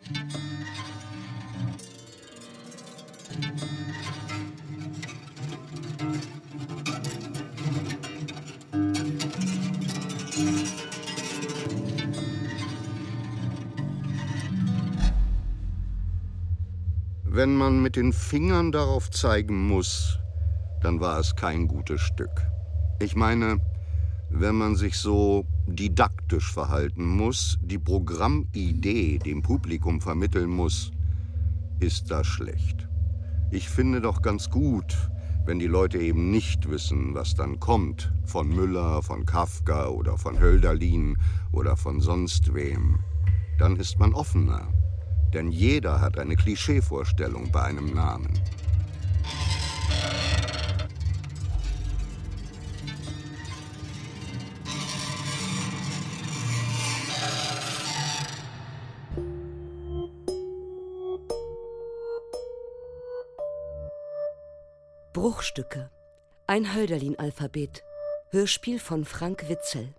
Wenn man mit den Fingern darauf zeigen muss, dann war es kein gutes Stück. Ich meine, wenn man sich so didaktisch verhalten muss, die Programmidee dem Publikum vermitteln muss, ist das schlecht. Ich finde doch ganz gut, wenn die Leute eben nicht wissen, was dann kommt, von Müller, von Kafka oder von Hölderlin oder von sonst wem. Dann ist man offener. Denn jeder hat eine Klischeevorstellung bei einem Namen. Bruchstücke. Ein Hölderlin-Alphabet. Hörspiel von Frank Witzel.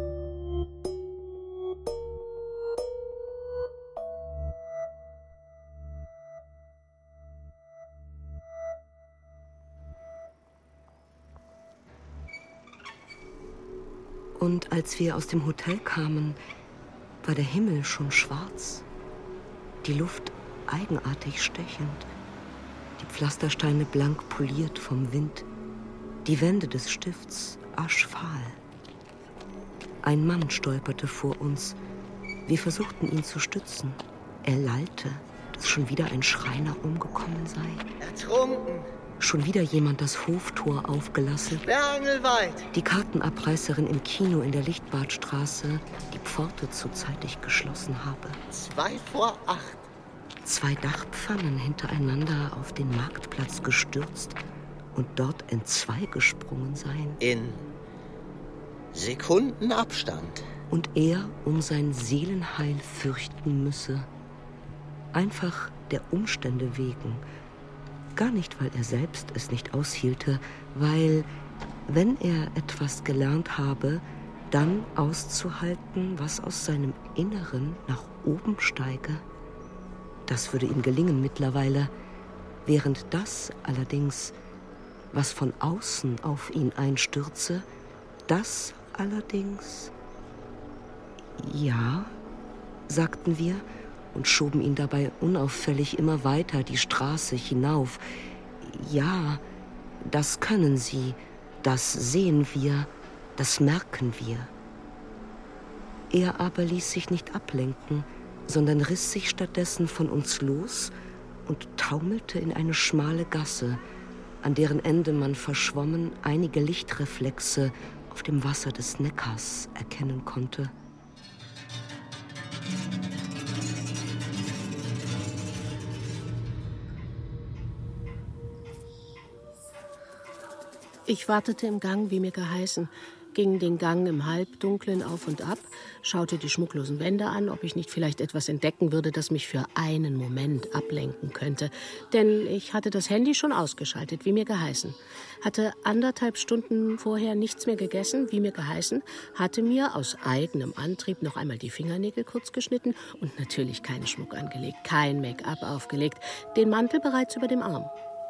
Und als wir aus dem Hotel kamen, war der Himmel schon schwarz, die Luft eigenartig stechend, die Pflastersteine blank poliert vom Wind, die Wände des Stifts aschfahl. Ein Mann stolperte vor uns. Wir versuchten, ihn zu stützen. Er lallte, dass schon wieder ein Schreiner umgekommen sei. Ertrunken! Schon wieder jemand das Hoftor aufgelassen. Sperrangelweit! Die Kartenabreißerin im Kino in der Lichtbadstraße die Pforte zu zeitig geschlossen habe. 7:45. 2 Dachpfannen hintereinander auf den Marktplatz gestürzt und dort entzwei gesprungen seien. In Sekundenabstand. Und er um sein Seelenheil fürchten müsse. Einfach der Umstände wegen. Gar nicht, weil er selbst es nicht aushielte, weil, wenn er etwas gelernt habe, dann auszuhalten, was aus seinem Inneren nach oben steige. Das würde ihm gelingen mittlerweile, während das allerdings, was von außen auf ihn einstürze, das allerdings... Ja, sagten wir und schoben ihn dabei unauffällig immer weiter die Straße hinauf. Ja, das können Sie, das sehen wir, das merken wir. Er aber ließ sich nicht ablenken, sondern riss sich stattdessen von uns los und taumelte in eine schmale Gasse, an deren Ende man verschwommen einige Lichtreflexe auf dem Wasser des Neckars erkennen konnte. Ich wartete im Gang, wie mir geheißen, ging den Gang im Halbdunklen auf und ab, schaute die schmucklosen Wände an, ob ich nicht vielleicht etwas entdecken würde, das mich für einen Moment ablenken könnte. Denn ich hatte das Handy schon ausgeschaltet, wie mir geheißen. Hatte 1,5 Stunden vorher nichts mehr gegessen, wie mir geheißen, hatte mir aus eigenem Antrieb noch einmal die Fingernägel kurz geschnitten und natürlich keinen Schmuck angelegt, kein Make-up aufgelegt, den Mantel bereits über dem Arm.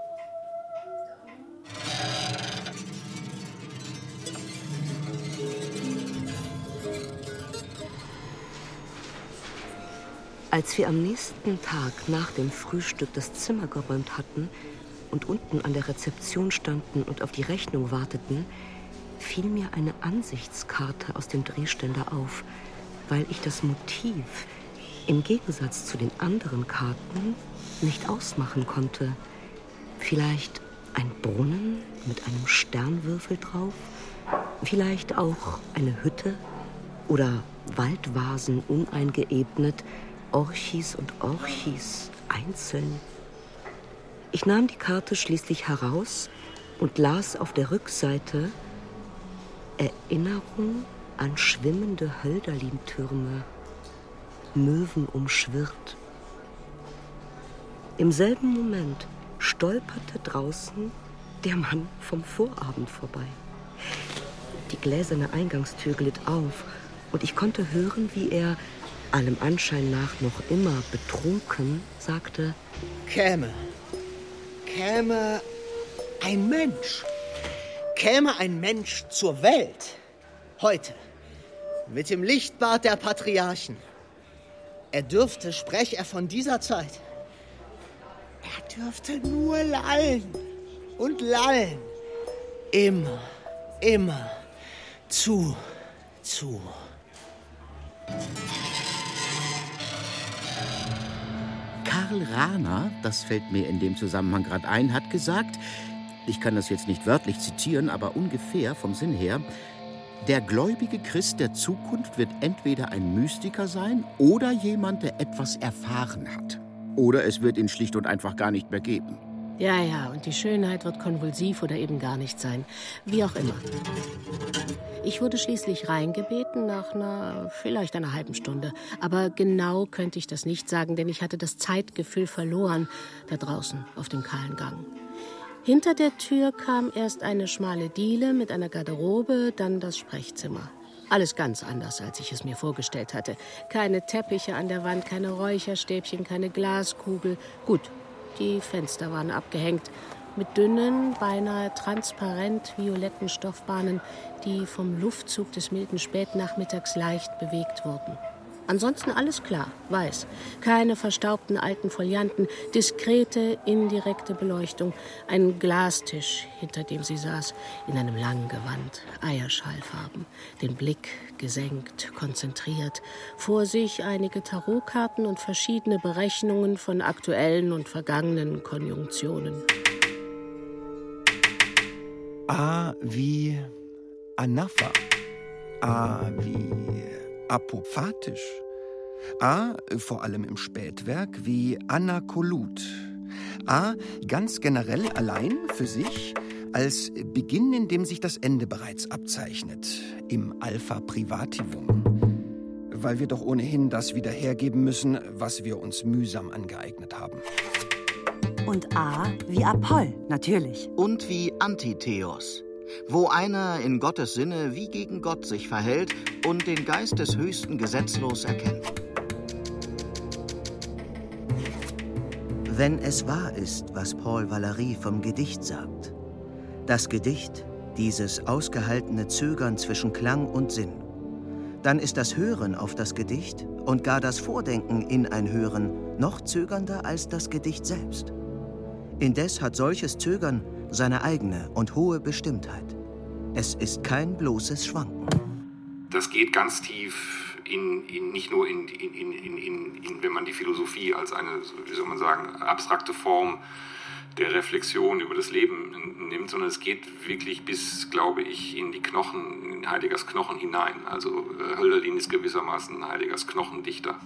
Als wir am nächsten Tag nach dem Frühstück das Zimmer geräumt hatten und unten an der Rezeption standen und auf die Rechnung warteten, fiel mir eine Ansichtskarte aus dem Drehständer auf, weil ich das Motiv im Gegensatz zu den anderen Karten nicht ausmachen konnte. Vielleicht ein Brunnen mit einem Sternwürfel drauf, vielleicht auch eine Hütte oder Waldvasen uneingeebnet, Orchis und Orchis einzeln. Ich nahm die Karte schließlich heraus und las auf der Rückseite Erinnerung an schwimmende Hölderlin-Türme, Möwen umschwirrt. Im selben Moment stolperte draußen der Mann vom Vorabend vorbei. Die gläserne Eingangstür glitt auf und ich konnte hören, wie er allem Anschein nach noch immer betrunken, sagte: Käme ein Mensch. Käme ein Mensch zur Welt. Heute. Mit dem Lichtbart der Patriarchen. Er dürfte, sprech er von dieser Zeit. Er dürfte nur lallen und lallen. Immer. Zu. Karl Rahner, das fällt mir in dem Zusammenhang gerade ein, hat gesagt, ich kann das jetzt nicht wörtlich zitieren, aber ungefähr vom Sinn her, der gläubige Christ der Zukunft wird entweder ein Mystiker sein oder jemand, der etwas erfahren hat. Oder es wird ihn schlicht und einfach gar nicht mehr geben. Ja, und die Schönheit wird konvulsiv oder eben gar nicht sein. Wie auch immer. Ich wurde schließlich reingebeten nach vielleicht einer halben Stunde. Aber genau könnte ich das nicht sagen, denn ich hatte das Zeitgefühl verloren, da draußen auf dem kahlen Gang. Hinter der Tür kam erst eine schmale Diele mit einer Garderobe, dann das Sprechzimmer. Alles ganz anders, als ich es mir vorgestellt hatte. Keine Teppiche an der Wand, keine Räucherstäbchen, keine Glaskugel. Gut, die Fenster waren abgehängt mit dünnen, beinahe transparent violetten Stoffbahnen, die vom Luftzug des milden Spätnachmittags leicht bewegt wurden. Ansonsten alles klar, weiß. Keine verstaubten alten Folianten, diskrete, indirekte Beleuchtung. Ein Glastisch, hinter dem sie saß, in einem langen Gewand, Eierschallfarben. Den Blick gesenkt, konzentriert. Vor sich einige Tarotkarten und verschiedene Berechnungen von aktuellen und vergangenen Konjunktionen. A wie Anapha. A wie apophatisch. A, vor allem im Spätwerk, wie Anakolut. A, ganz generell allein für sich, als Beginn, in dem sich das Ende bereits abzeichnet, im Alpha Privativum. Weil wir doch ohnehin das wieder hergeben müssen, was wir uns mühsam angeeignet haben. Und A wie Apoll, natürlich. Und wie Antitheos, wo einer in Gottes Sinne wie gegen Gott sich verhält und den Geist des Höchsten gesetzlos erkennt. Wenn es wahr ist, was Paul Valéry vom Gedicht sagt, das Gedicht, dieses ausgehaltene Zögern zwischen Klang und Sinn, dann ist das Hören auf das Gedicht und gar das Vordenken in ein Hören noch zögernder als das Gedicht selbst. Indes hat solches Zögern seine eigene und hohe Bestimmtheit. Es ist kein bloßes Schwanken. Das geht ganz tief nicht nur in, wenn man die Philosophie als eine, wie soll man sagen, abstrakte Form der Reflexion über das Leben nimmt, sondern es geht wirklich bis, glaube ich, in die Knochen, in Heideggers Knochen hinein. Also Hölderlin ist gewissermaßen Heideggers Knochendichter.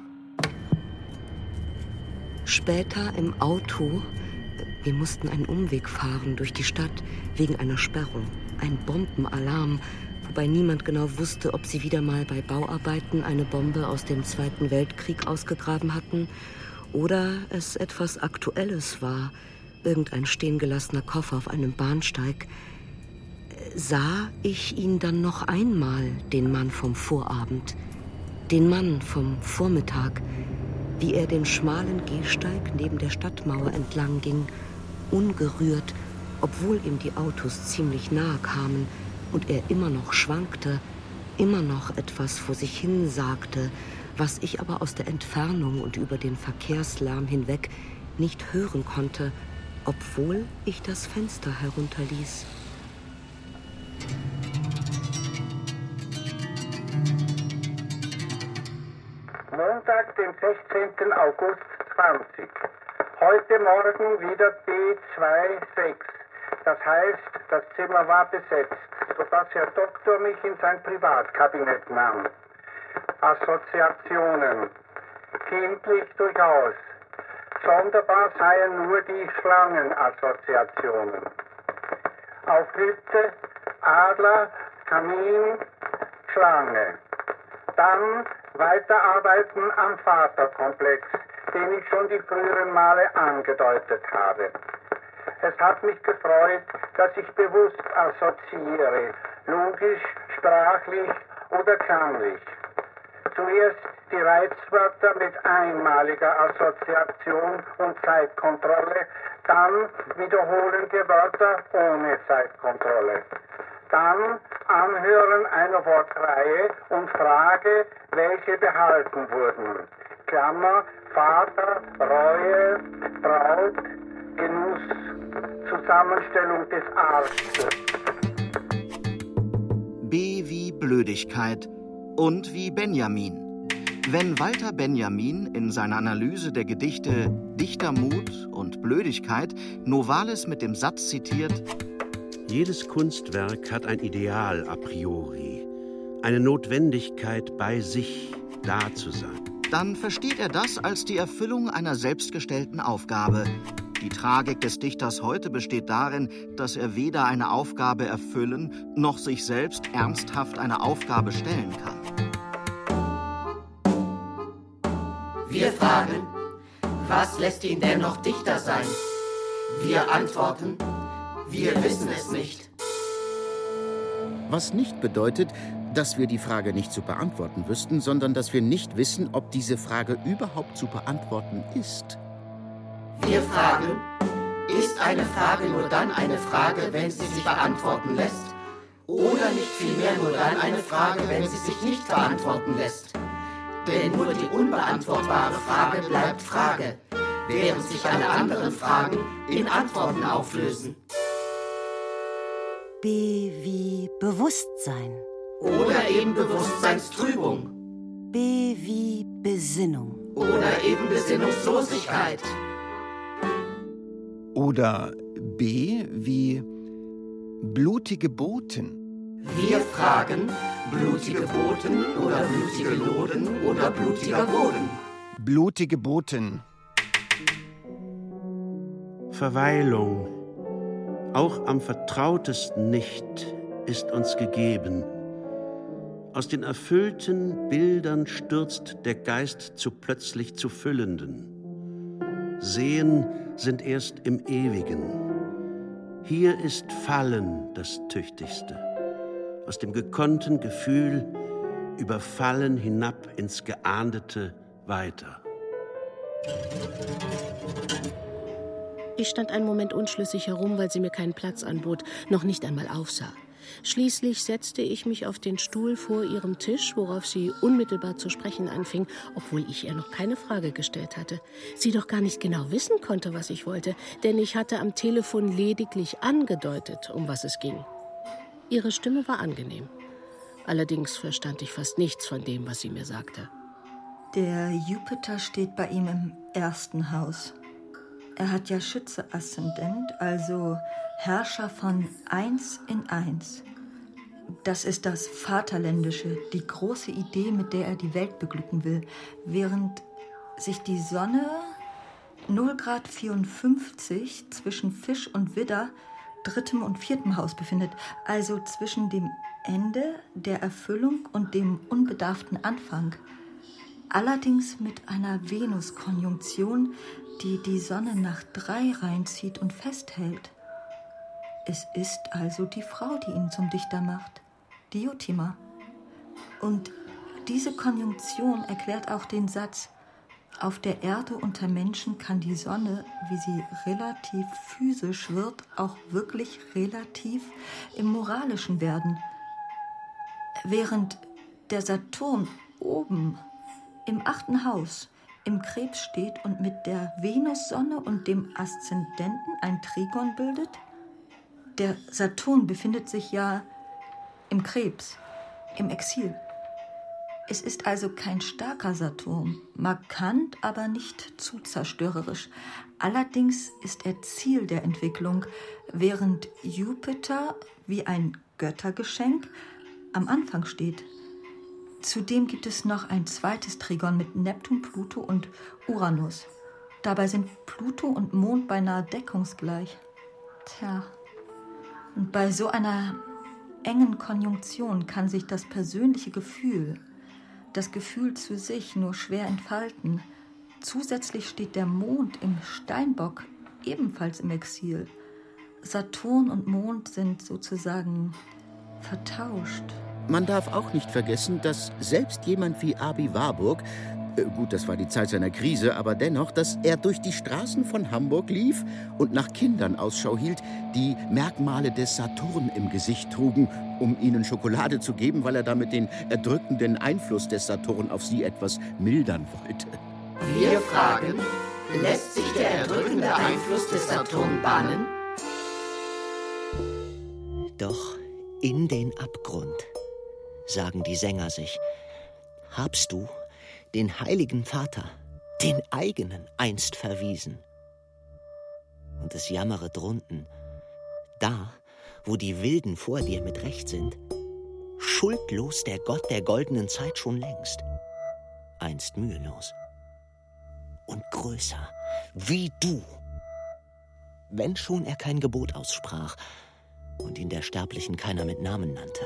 Später im Auto, wir mussten einen Umweg fahren durch die Stadt wegen einer Sperrung, ein Bombenalarm, wobei niemand genau wusste, ob sie wieder mal bei Bauarbeiten eine Bombe aus dem Zweiten Weltkrieg ausgegraben hatten oder es etwas Aktuelles war, irgendein stehengelassener Koffer auf einem Bahnsteig. Sah ich ihn dann noch einmal, den Mann vom Vorabend, den Mann vom Vormittag, wie er den schmalen Gehsteig neben der Stadtmauer entlang ging, ungerührt, obwohl ihm die Autos ziemlich nahe kamen und er immer noch schwankte, immer noch etwas vor sich hin sagte, was ich aber aus der Entfernung und über den Verkehrslärm hinweg nicht hören konnte, obwohl ich das Fenster herunterließ. Montag, den 16. August 20. Heute Morgen wieder B26. Das heißt, das Zimmer war besetzt, sodass Herr Doktor mich in sein Privatkabinett nahm. Assoziationen. Kindlich durchaus. Sonderbar seien nur die Schlangenassoziationen. Auf Hütte, Adler, Kamin, Schlange. Dann weiterarbeiten am Vaterkomplex, den ich schon die früheren Male angedeutet habe. Es hat mich gefreut, dass ich bewusst assoziiere, logisch, sprachlich oder klanglich. Zuerst die Reizwörter mit einmaliger Assoziation und Zeitkontrolle, dann wiederholende Wörter ohne Zeitkontrolle. Dann Anhören einer Wortreihe und Frage, welche behalten wurden. Klammer, Vater, Reue, Braut, Genuss, Zusammenstellung des Arztes. B wie Blödigkeit und wie Benjamin. Wenn Walter Benjamin in seiner Analyse der Gedichte Dichtermut und Blödigkeit Novalis mit dem Satz zitiert: Jedes Kunstwerk hat ein Ideal a priori, eine Notwendigkeit, bei sich da zu sein. Dann versteht er das als die Erfüllung einer selbstgestellten Aufgabe. Die Tragik des Dichters heute besteht darin, dass er weder eine Aufgabe erfüllen, noch sich selbst ernsthaft eine Aufgabe stellen kann. Wir fragen, was lässt ihn denn noch Dichter sein? Wir antworten, wir wissen es nicht. Was nicht bedeutet, dass wir die Frage nicht zu beantworten wüssten, sondern dass wir nicht wissen, ob diese Frage überhaupt zu beantworten ist. Wir fragen, ist eine Frage nur dann eine Frage, wenn sie sich beantworten lässt? Oder nicht vielmehr nur dann eine Frage, wenn sie sich nicht beantworten lässt? Denn nur die unbeantwortbare Frage bleibt Frage, während sich alle anderen Fragen in Antworten auflösen. B wie Bewusstsein. Oder eben Bewusstseinstrübung. B wie Besinnung. Oder eben Besinnungslosigkeit. Oder B wie blutige Boten. Wir fragen, blutige Boten oder blutige Loden oder blutiger Boden. Blutige Boten. Verweilung, auch am vertrautesten nicht, ist uns gegeben. Aus den erfüllten Bildern stürzt der Geist zu plötzlich zu Füllenden. Sehen sind erst im Ewigen. Hier ist Fallen das Tüchtigste. Aus dem gekonnten Gefühl überfallen hinab ins Geahndete weiter. Ich stand einen Moment unschlüssig herum, weil sie mir keinen Platz anbot, noch nicht einmal aufsah. Schließlich setzte ich mich auf den Stuhl vor ihrem Tisch, worauf sie unmittelbar zu sprechen anfing, obwohl ich ihr noch keine Frage gestellt hatte. Sie doch gar nicht genau wissen konnte, was ich wollte, denn ich hatte am Telefon lediglich angedeutet, um was es ging. Ihre Stimme war angenehm. Allerdings verstand ich fast nichts von dem, was sie mir sagte. Der Jupiter steht bei ihm im ersten Haus. Er hat ja Schütze-Aszendent, also Herrscher von 1 in 1. Das ist das Vaterländische, die große Idee, mit der er die Welt beglücken will, während sich die Sonne 0 Grad 54 zwischen Fisch und Widder, 3. und 4. Haus befindet, also zwischen dem Ende der Erfüllung und dem unbedarften Anfang. Allerdings mit einer Venus-Konjunktion, die die Sonne nach 3 reinzieht und festhält. Es ist also die Frau, die ihn zum Dichter macht, Diotima. Und diese Konjunktion erklärt auch den Satz: Auf der Erde unter Menschen kann die Sonne, wie sie relativ physisch wird, auch wirklich relativ im Moralischen werden. Während der Saturn oben im 8. Haus im Krebs steht und mit der Venussonne und dem Aszendenten ein Trigon bildet. Der Saturn befindet sich ja im Krebs, im Exil. Es ist also kein starker Saturn, markant, aber nicht zu zerstörerisch. Allerdings ist er Ziel der Entwicklung, während Jupiter wie ein Göttergeschenk am Anfang steht. Zudem gibt es noch ein zweites Trigon mit Neptun, Pluto und Uranus. Dabei sind Pluto und Mond beinahe deckungsgleich. Tja, und bei so einer engen Konjunktion kann sich das persönliche Gefühl, das Gefühl zu sich, nur schwer entfalten. Zusätzlich steht der Mond im Steinbock ebenfalls im Exil. Saturn und Mond sind sozusagen vertauscht, Man darf auch nicht vergessen, dass selbst jemand wie Abi Warburg, gut, das war die Zeit seiner Krise, aber dennoch, dass er durch die Straßen von Hamburg lief und nach Kindern Ausschau hielt, die Merkmale des Saturn im Gesicht trugen, um ihnen Schokolade zu geben, weil er damit den erdrückenden Einfluss des Saturn auf sie etwas mildern wollte. Wir fragen, lässt sich der erdrückende Einfluss des Saturn bannen? Doch in den Abgrund, sagen die Sänger sich, habst du den heiligen Vater, den eigenen, einst verwiesen. Und es jammere drunten, da, wo die Wilden vor dir mit Recht sind, schuldlos der Gott der goldenen Zeit schon längst, einst mühelos und größer wie du, wenn schon er kein Gebot aussprach und ihn der Sterblichen keiner mit Namen nannte.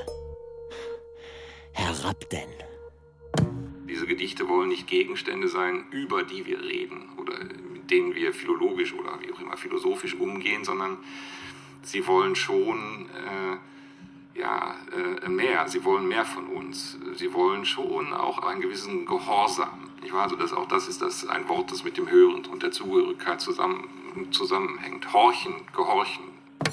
Herab denn! Diese Gedichte wollen nicht Gegenstände sein, über die wir reden oder mit denen wir philologisch oder wie auch immer philosophisch umgehen, sondern sie wollen schon mehr. Sie wollen mehr von uns. Sie wollen schon auch einen gewissen Gehorsam. Also das ist ein Wort, das mit dem Hören und der Zugehörigkeit zusammenhängt. Horchen, gehorchen.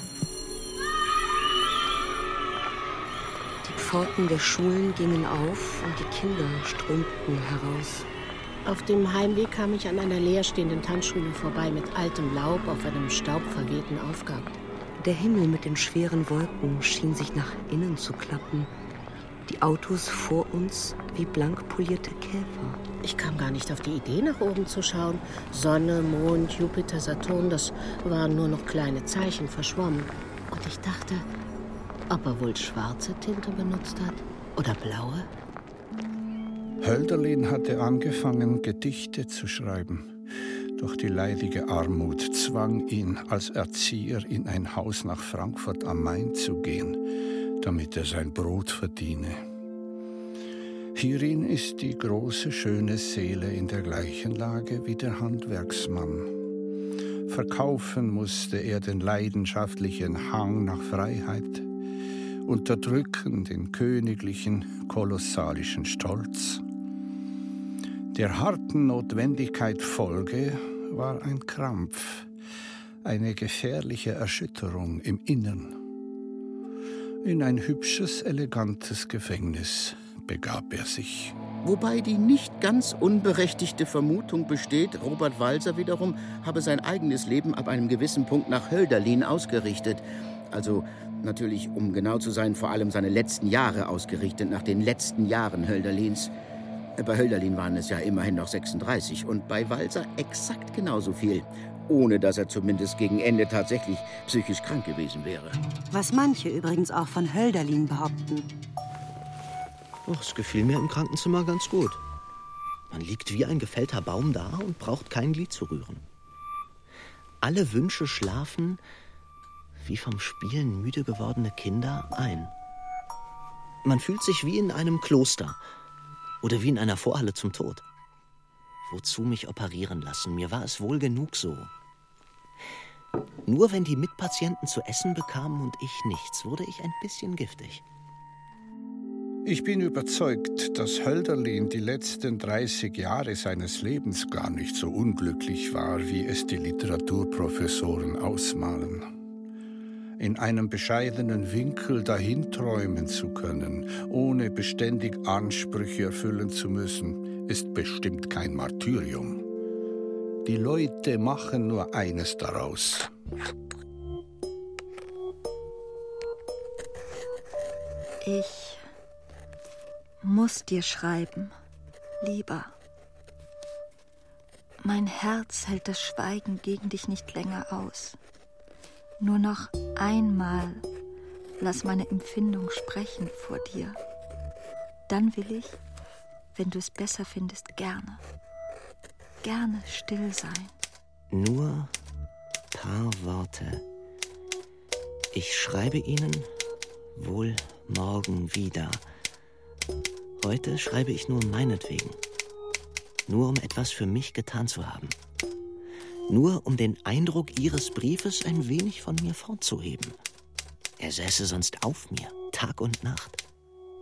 Die Pforten der Schulen gingen auf und die Kinder strömten heraus. Auf dem Heimweg kam ich an einer leerstehenden Tanzschule vorbei mit altem Laub auf einem staubverwehten Aufgang. Der Himmel mit den schweren Wolken schien sich nach innen zu klappen. Die Autos vor uns wie blank polierte Käfer. Ich kam gar nicht auf die Idee, nach oben zu schauen. Sonne, Mond, Jupiter, Saturn, das waren nur noch kleine Zeichen, verschwommen. Und ich dachte, ob er wohl schwarze Tinte benutzt hat oder blaue? Hölderlin hatte angefangen, Gedichte zu schreiben. Doch die leidige Armut zwang ihn als Erzieher in ein Haus nach Frankfurt am Main zu gehen, damit er sein Brot verdiene. Hierin ist die große, schöne Seele in der gleichen Lage wie der Handwerksmann. Verkaufen musste er den leidenschaftlichen Hang nach Freiheit, unterdrücken den königlichen, kolossalischen Stolz. Der harten Notwendigkeit Folge war ein Krampf, eine gefährliche Erschütterung im Innern. In ein hübsches, elegantes Gefängnis begab er sich. Wobei die nicht ganz unberechtigte Vermutung besteht, Robert Walser wiederum habe sein eigenes Leben ab einem gewissen Punkt nach Hölderlin ausgerichtet. Also natürlich, um genau zu sein, vor allem seine letzten Jahre ausgerichtet, nach den letzten Jahren Hölderlins. Bei Hölderlin waren es ja immerhin noch 36 und bei Walser exakt genauso viel, ohne dass er zumindest gegen Ende tatsächlich psychisch krank gewesen wäre. Was manche übrigens auch von Hölderlin behaupten. Ach, es gefiel mir im Krankenzimmer ganz gut. Man liegt wie ein gefällter Baum da und braucht kein Glied zu rühren. Alle Wünsche schlafen, wie vom Spielen müde gewordene Kinder, ein. Man fühlt sich wie in einem Kloster oder wie in einer Vorhalle zum Tod. Wozu mich operieren lassen? Mir war es wohl genug so. Nur wenn die Mitpatienten zu essen bekamen und ich nichts, wurde ich ein bisschen giftig. Ich bin überzeugt, dass Hölderlin die letzten 30 Jahre seines Lebens gar nicht so unglücklich war, wie es die Literaturprofessoren ausmalen. In einem bescheidenen Winkel dahinträumen zu können, ohne beständig Ansprüche erfüllen zu müssen, ist bestimmt kein Martyrium. Die Leute machen nur eines daraus. Ich muss dir schreiben, Lieber. Mein Herz hält das Schweigen gegen dich nicht länger aus. Nur noch einmal lass meine Empfindung sprechen vor dir. Dann will ich, wenn du es besser findest, gerne still sein. Nur paar Worte. Ich schreibe Ihnen wohl morgen wieder. Heute schreibe ich nur meinetwegen. Nur um etwas für mich getan zu haben. Nur um den Eindruck Ihres Briefes ein wenig von mir fortzuheben. Er säße sonst auf mir, Tag und Nacht.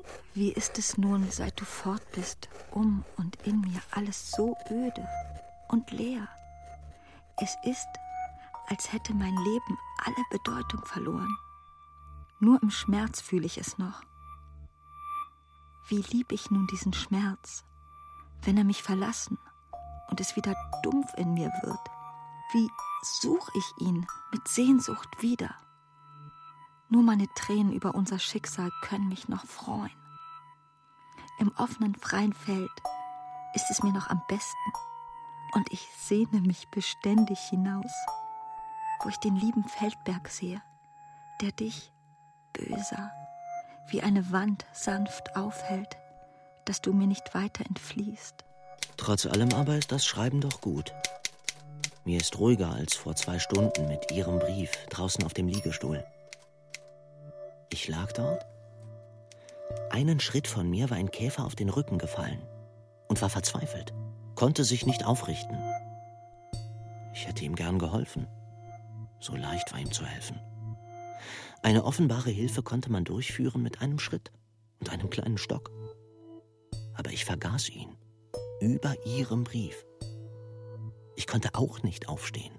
Wie ist es nun, seit du fort bist, und in mir alles so öde und leer? Es ist, als hätte mein Leben alle Bedeutung verloren. Nur im Schmerz fühle ich es noch. Wie lieb ich nun diesen Schmerz, wenn er mich verlassen und es wieder dumpf in mir wird. Wie such ich ihn mit Sehnsucht wieder. Nur meine Tränen über unser Schicksal können mich noch freuen. Im offenen, freien Feld ist es mir noch am besten und ich sehne mich beständig hinaus, wo ich den lieben Feldberg sehe, der dich, Böser, wie eine Wand sanft aufhält, dass du mir nicht weiter entfliehst. Trotz allem aber ist das Schreiben doch gut. Mir ist ruhiger als vor 2 Stunden mit Ihrem Brief draußen auf dem Liegestuhl. Ich lag dort. Einen Schritt von mir war ein Käfer auf den Rücken gefallen und war verzweifelt, konnte sich nicht aufrichten. Ich hätte ihm gern geholfen. So leicht war ihm zu helfen. Eine offenbare Hilfe konnte man durchführen mit einem Schritt und einem kleinen Stock. Aber ich vergaß ihn, über Ihrem Brief. Ich konnte auch nicht aufstehen.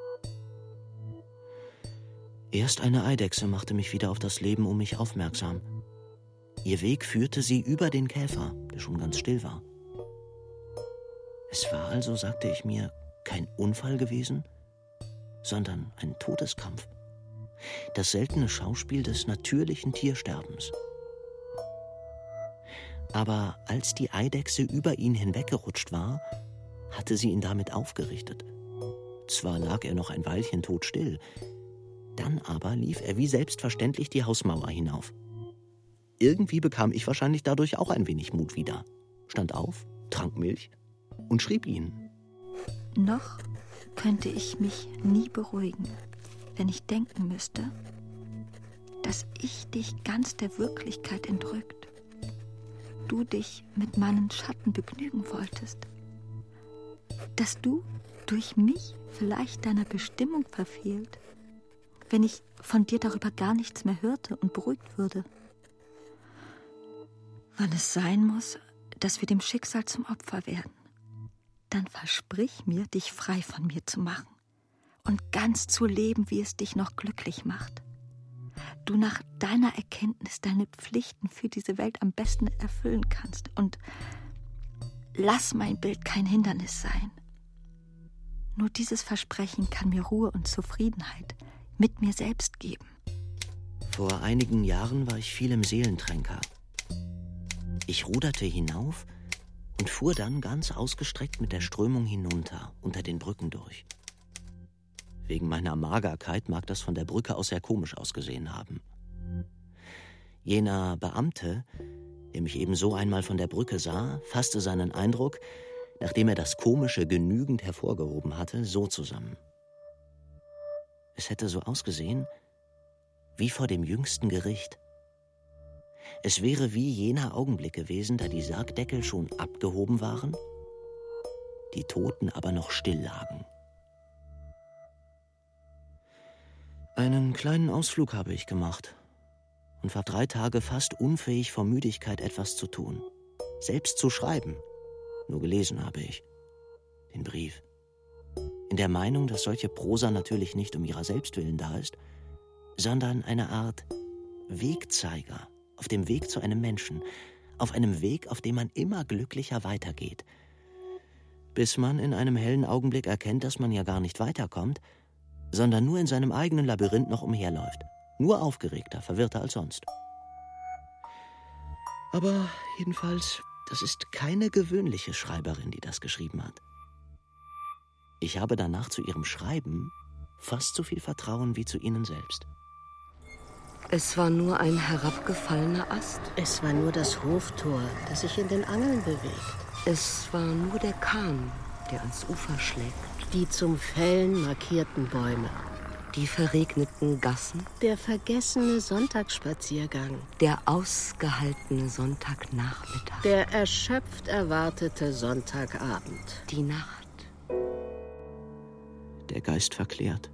Erst eine Eidechse machte mich wieder auf das Leben um mich aufmerksam. Ihr Weg führte sie über den Käfer, der schon ganz still war. Es war also, sagte ich mir, kein Unfall gewesen, sondern ein Todeskampf. Das seltene Schauspiel des natürlichen Tiersterbens. Aber als die Eidechse über ihn hinweggerutscht war, hatte sie ihn damit aufgerichtet. Zwar lag er noch ein Weilchen todstill, dann aber lief er wie selbstverständlich die Hausmauer hinauf. Irgendwie bekam ich wahrscheinlich dadurch auch ein wenig Mut wieder, stand auf, trank Milch und schrieb ihnen. Noch könnte ich mich nie beruhigen, wenn ich denken müsste, dass ich dich ganz der Wirklichkeit entrückt, du dich mit meinen Schatten begnügen wolltest, dass du durch mich vielleicht deiner Bestimmung verfehlt, wenn ich von dir darüber gar nichts mehr hörte und beruhigt würde. Wann es sein muss, dass wir dem Schicksal zum Opfer werden, dann versprich mir, dich frei von mir zu machen und ganz zu leben, wie es dich noch glücklich macht. Du nach deiner Erkenntnis deine Pflichten für diese Welt am besten erfüllen kannst und lass mein Bild kein Hindernis sein. Nur dieses Versprechen kann mir Ruhe und Zufriedenheit mit mir selbst geben. Vor einigen Jahren war ich viel im Seelentränker. Ich ruderte hinauf und fuhr dann ganz ausgestreckt mit der Strömung hinunter, unter den Brücken durch. Wegen meiner Magerkeit mag das von der Brücke aus sehr komisch ausgesehen haben. Jener Beamte, der mich ebenso einmal von der Brücke sah, fasste seinen Eindruck, nachdem er das Komische genügend hervorgehoben hatte, so zusammen. Es hätte so ausgesehen wie vor dem jüngsten Gericht. Es wäre wie jener Augenblick gewesen, da die Sargdeckel schon abgehoben waren, die Toten aber noch still lagen. Einen kleinen Ausflug habe ich gemacht und war 3 Tage fast unfähig vor Müdigkeit etwas zu tun, selbst zu schreiben. Nur gelesen habe ich den Brief. In der Meinung, dass solche Prosa natürlich nicht um ihrer selbst willen da ist, sondern eine Art Wegzeiger auf dem Weg zu einem Menschen, auf einem Weg, auf dem man immer glücklicher weitergeht. Bis man in einem hellen Augenblick erkennt, dass man ja gar nicht weiterkommt, sondern nur in seinem eigenen Labyrinth noch umherläuft. Nur aufgeregter, verwirrter als sonst. Aber jedenfalls, das ist keine gewöhnliche Schreiberin, die das geschrieben hat. Ich habe danach zu ihrem Schreiben fast so viel Vertrauen wie zu Ihnen selbst. Es war nur ein herabgefallener Ast. Es war nur das Hoftor, das sich in den Angeln bewegt. Es war nur der Kahn, der ans Ufer schlägt. Die zum Fällen markierten Bäume. Die verregneten Gassen. Der vergessene Sonntagsspaziergang. Der ausgehaltene Sonntagnachmittag. Der erschöpft erwartete Sonntagabend. Die Nacht. Der Geist verklärt.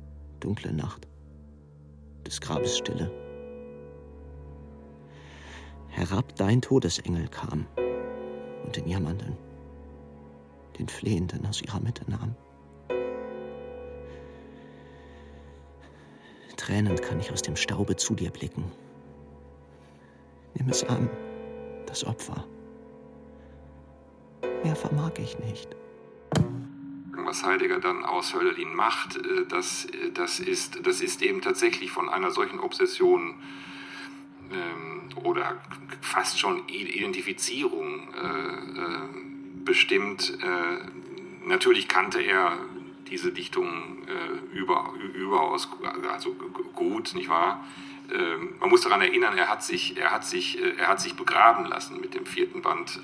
Dunkle Nacht. Des Grabes Stille. herab dein Todesengel kam und den Jammernden, den Flehenden aus ihrer Mitte nahm. Tränend kann ich aus dem Staube zu dir blicken. Nimm es an, das Opfer. Mehr vermag ich nicht. Was Heidegger dann aus Hölderlin macht, das ist eben tatsächlich von einer solchen Obsession oder fast schon Identifizierung bestimmt. Natürlich kannte er diese Dichtung überaus gut, nicht wahr? Man muss daran erinnern, er hat sich begraben lassen mit dem 4. Band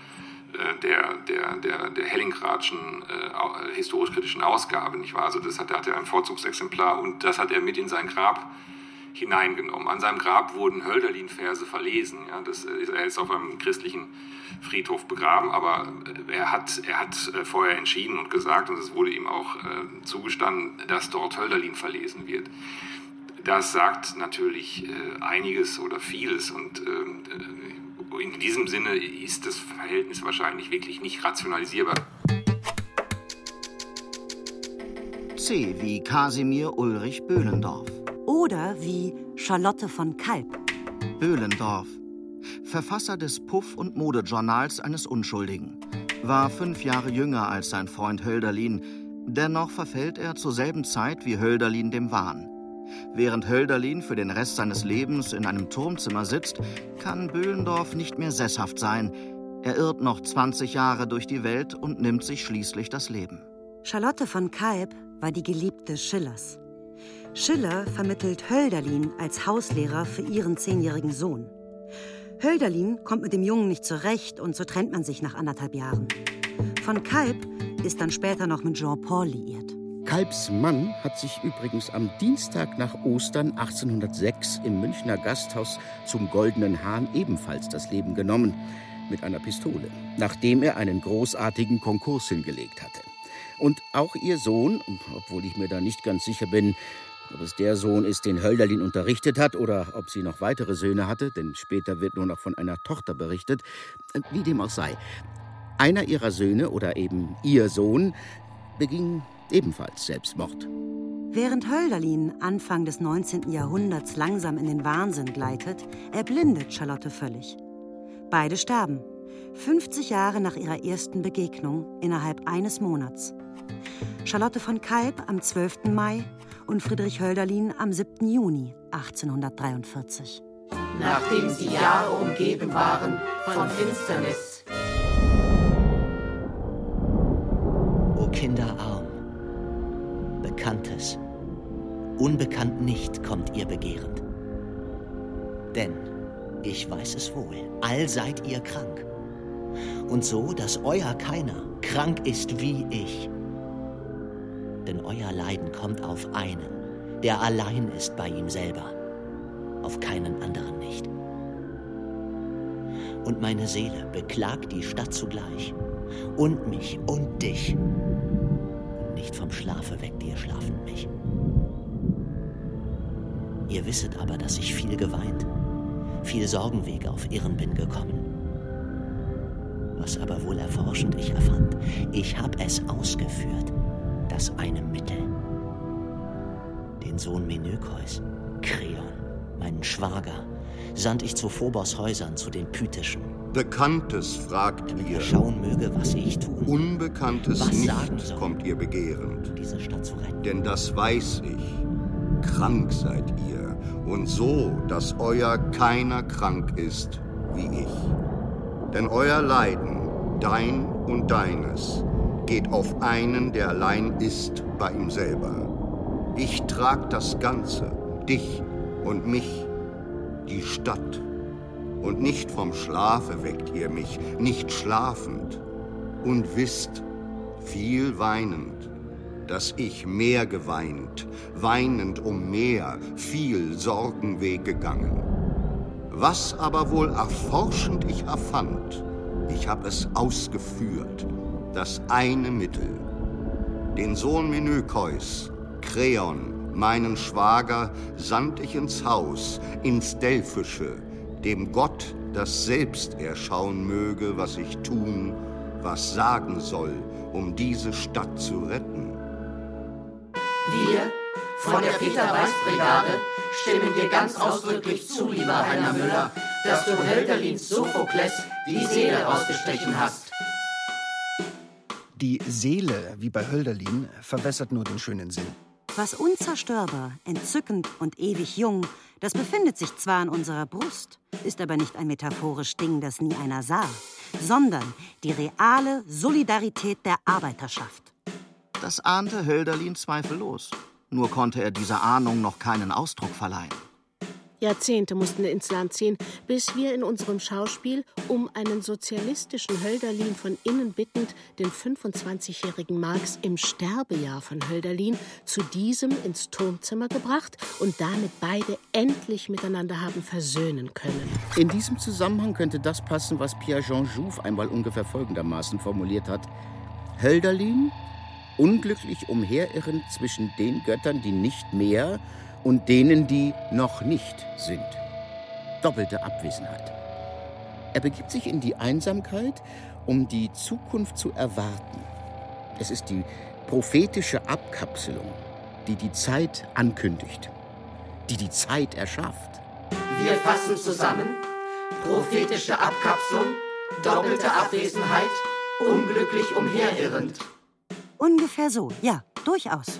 der Hellingradschen historisch-kritischen Ausgabe, nicht wahr? Also das hat er ein Vorzugsexemplar und das hat er mit in sein Grab hineingenommen. An seinem Grab wurden Hölderlin-Verse verlesen. Ja? Er ist auf einem christlichen Friedhof begraben, aber er hat vorher entschieden und gesagt, und es wurde ihm auch zugestanden, dass dort Hölderlin verlesen wird. Das sagt natürlich einiges oder vieles und in diesem Sinne ist das Verhältnis wahrscheinlich wirklich nicht rationalisierbar. C wie Kasimir Ulrich Böhlendorf. Oder wie Charlotte von Kalb. Böhlendorf, Verfasser des Puff- und Modejournals eines Unschuldigen, war 5 Jahre jünger als sein Freund Hölderlin, dennoch verfällt er zur selben Zeit wie Hölderlin dem Wahn. Während Hölderlin für den Rest seines Lebens in einem Turmzimmer sitzt, kann Böhlendorf nicht mehr sesshaft sein. Er irrt noch 20 Jahre durch die Welt und nimmt sich schließlich das Leben. Charlotte von Kalb war die Geliebte Schillers. Schiller vermittelt Hölderlin als Hauslehrer für ihren 10-jährigen Sohn. Hölderlin kommt mit dem Jungen nicht zurecht und so trennt man sich nach 1,5 Jahren. Von Kalb ist dann später noch mit Jean-Paul liiert. Kalbs Mann hat sich übrigens am Dienstag nach Ostern 1806 im Münchner Gasthaus zum Goldenen Hahn ebenfalls das Leben genommen, mit einer Pistole, nachdem er einen großartigen Konkurs hingelegt hatte. Und auch ihr Sohn, obwohl ich mir da nicht ganz sicher bin, ob es der Sohn ist, den Hölderlin unterrichtet hat oder ob sie noch weitere Söhne hatte, denn später wird nur noch von einer Tochter berichtet, wie dem auch sei. Einer ihrer Söhne oder eben ihr Sohn beging ebenfalls Selbstmord. Während Hölderlin Anfang des 19. Jahrhunderts langsam in den Wahnsinn gleitet, erblindet Charlotte völlig. Beide sterben, 50 Jahre nach ihrer ersten Begegnung, innerhalb eines Monats. Charlotte von Kalb am 12. Mai und Friedrich Hölderlin am 7. Juni 1843. Nachdem die Jahre umgeben waren von Finsternis. O Kinderarm, Bekanntes, unbekannt nicht kommt ihr begehrend. Denn, ich weiß es wohl, all seid ihr krank. Und so, dass euer keiner krank ist wie ich. Denn euer Leiden kommt auf einen, der allein ist bei ihm selber, auf keinen anderen nicht. Und meine Seele beklagt die Stadt zugleich, und mich und dich. Und nicht vom Schlafe weckt ihr schlafend mich. Ihr wisset aber, dass ich viel geweint, viel Sorgenwege auf Irren bin gekommen. Was aber wohl erforschend ich erfand, ich hab es ausgeführt, das eine Mittel. Den Sohn Menökeus, Kreon, meinen Schwager, sandt ich zu Phobos Häusern, zu den Pythischen. Bekanntes fragt ihr. Schauen möge, was ich tun. Unbekanntes was nicht kommt ihr begehrend. Diese Stadt zu retten. Denn das weiß ich. Krank seid ihr. Und so, dass euer keiner krank ist wie ich. Denn euer Leiden, dein und deines, geht auf einen, der allein ist bei ihm selber. Ich trag das Ganze, dich und mich, die Stadt. Und nicht vom Schlafe weckt ihr mich, nicht schlafend. Und wisst, viel weinend, dass ich mehr geweint, weinend um mehr, viel Sorgenweg gegangen. Was aber wohl erforschend ich erfand, ich hab es ausgeführt, das eine Mittel. Den Sohn Menökeus, Kreon, meinen Schwager, sandt ich ins Haus, ins Delphische, dem Gott, dass selbst er schauen möge, was ich tun, was sagen soll, um diese Stadt zu retten. Wir von der Peter-Weiß-Brigade stimmen dir ganz ausdrücklich zu, lieber Rainer Müller, dass du Hölderlins Sophokles die Seele rausgestrichen hast. Die Seele, wie bei Hölderlin, verwässert nur den schönen Sinn. Was unzerstörbar, entzückend und ewig jung, das befindet sich zwar in unserer Brust, ist aber nicht ein metaphorisch Ding, das nie einer sah, sondern die reale Solidarität der Arbeiterschaft. Das ahnte Hölderlin zweifellos. Nur konnte er dieser Ahnung noch keinen Ausdruck verleihen. Jahrzehnte mussten ins Land ziehen, bis wir in unserem Schauspiel um einen sozialistischen Hölderlin von innen bittend den 25-jährigen Marx im Sterbejahr von Hölderlin zu diesem ins Turmzimmer gebracht und damit beide endlich miteinander haben versöhnen können. In diesem Zusammenhang könnte das passen, was Pierre-Jean Jouve einmal ungefähr folgendermaßen formuliert hat. Hölderlin, unglücklich umherirrend zwischen den Göttern, die nicht mehr und denen, die noch nicht sind. Doppelte Abwesenheit. Er begibt sich in die Einsamkeit, um die Zukunft zu erwarten. Es ist die prophetische Abkapselung, die die Zeit ankündigt, die die Zeit erschafft. Wir fassen zusammen: prophetische Abkapselung, doppelte Abwesenheit, unglücklich umherirrend. Ungefähr so, ja, durchaus.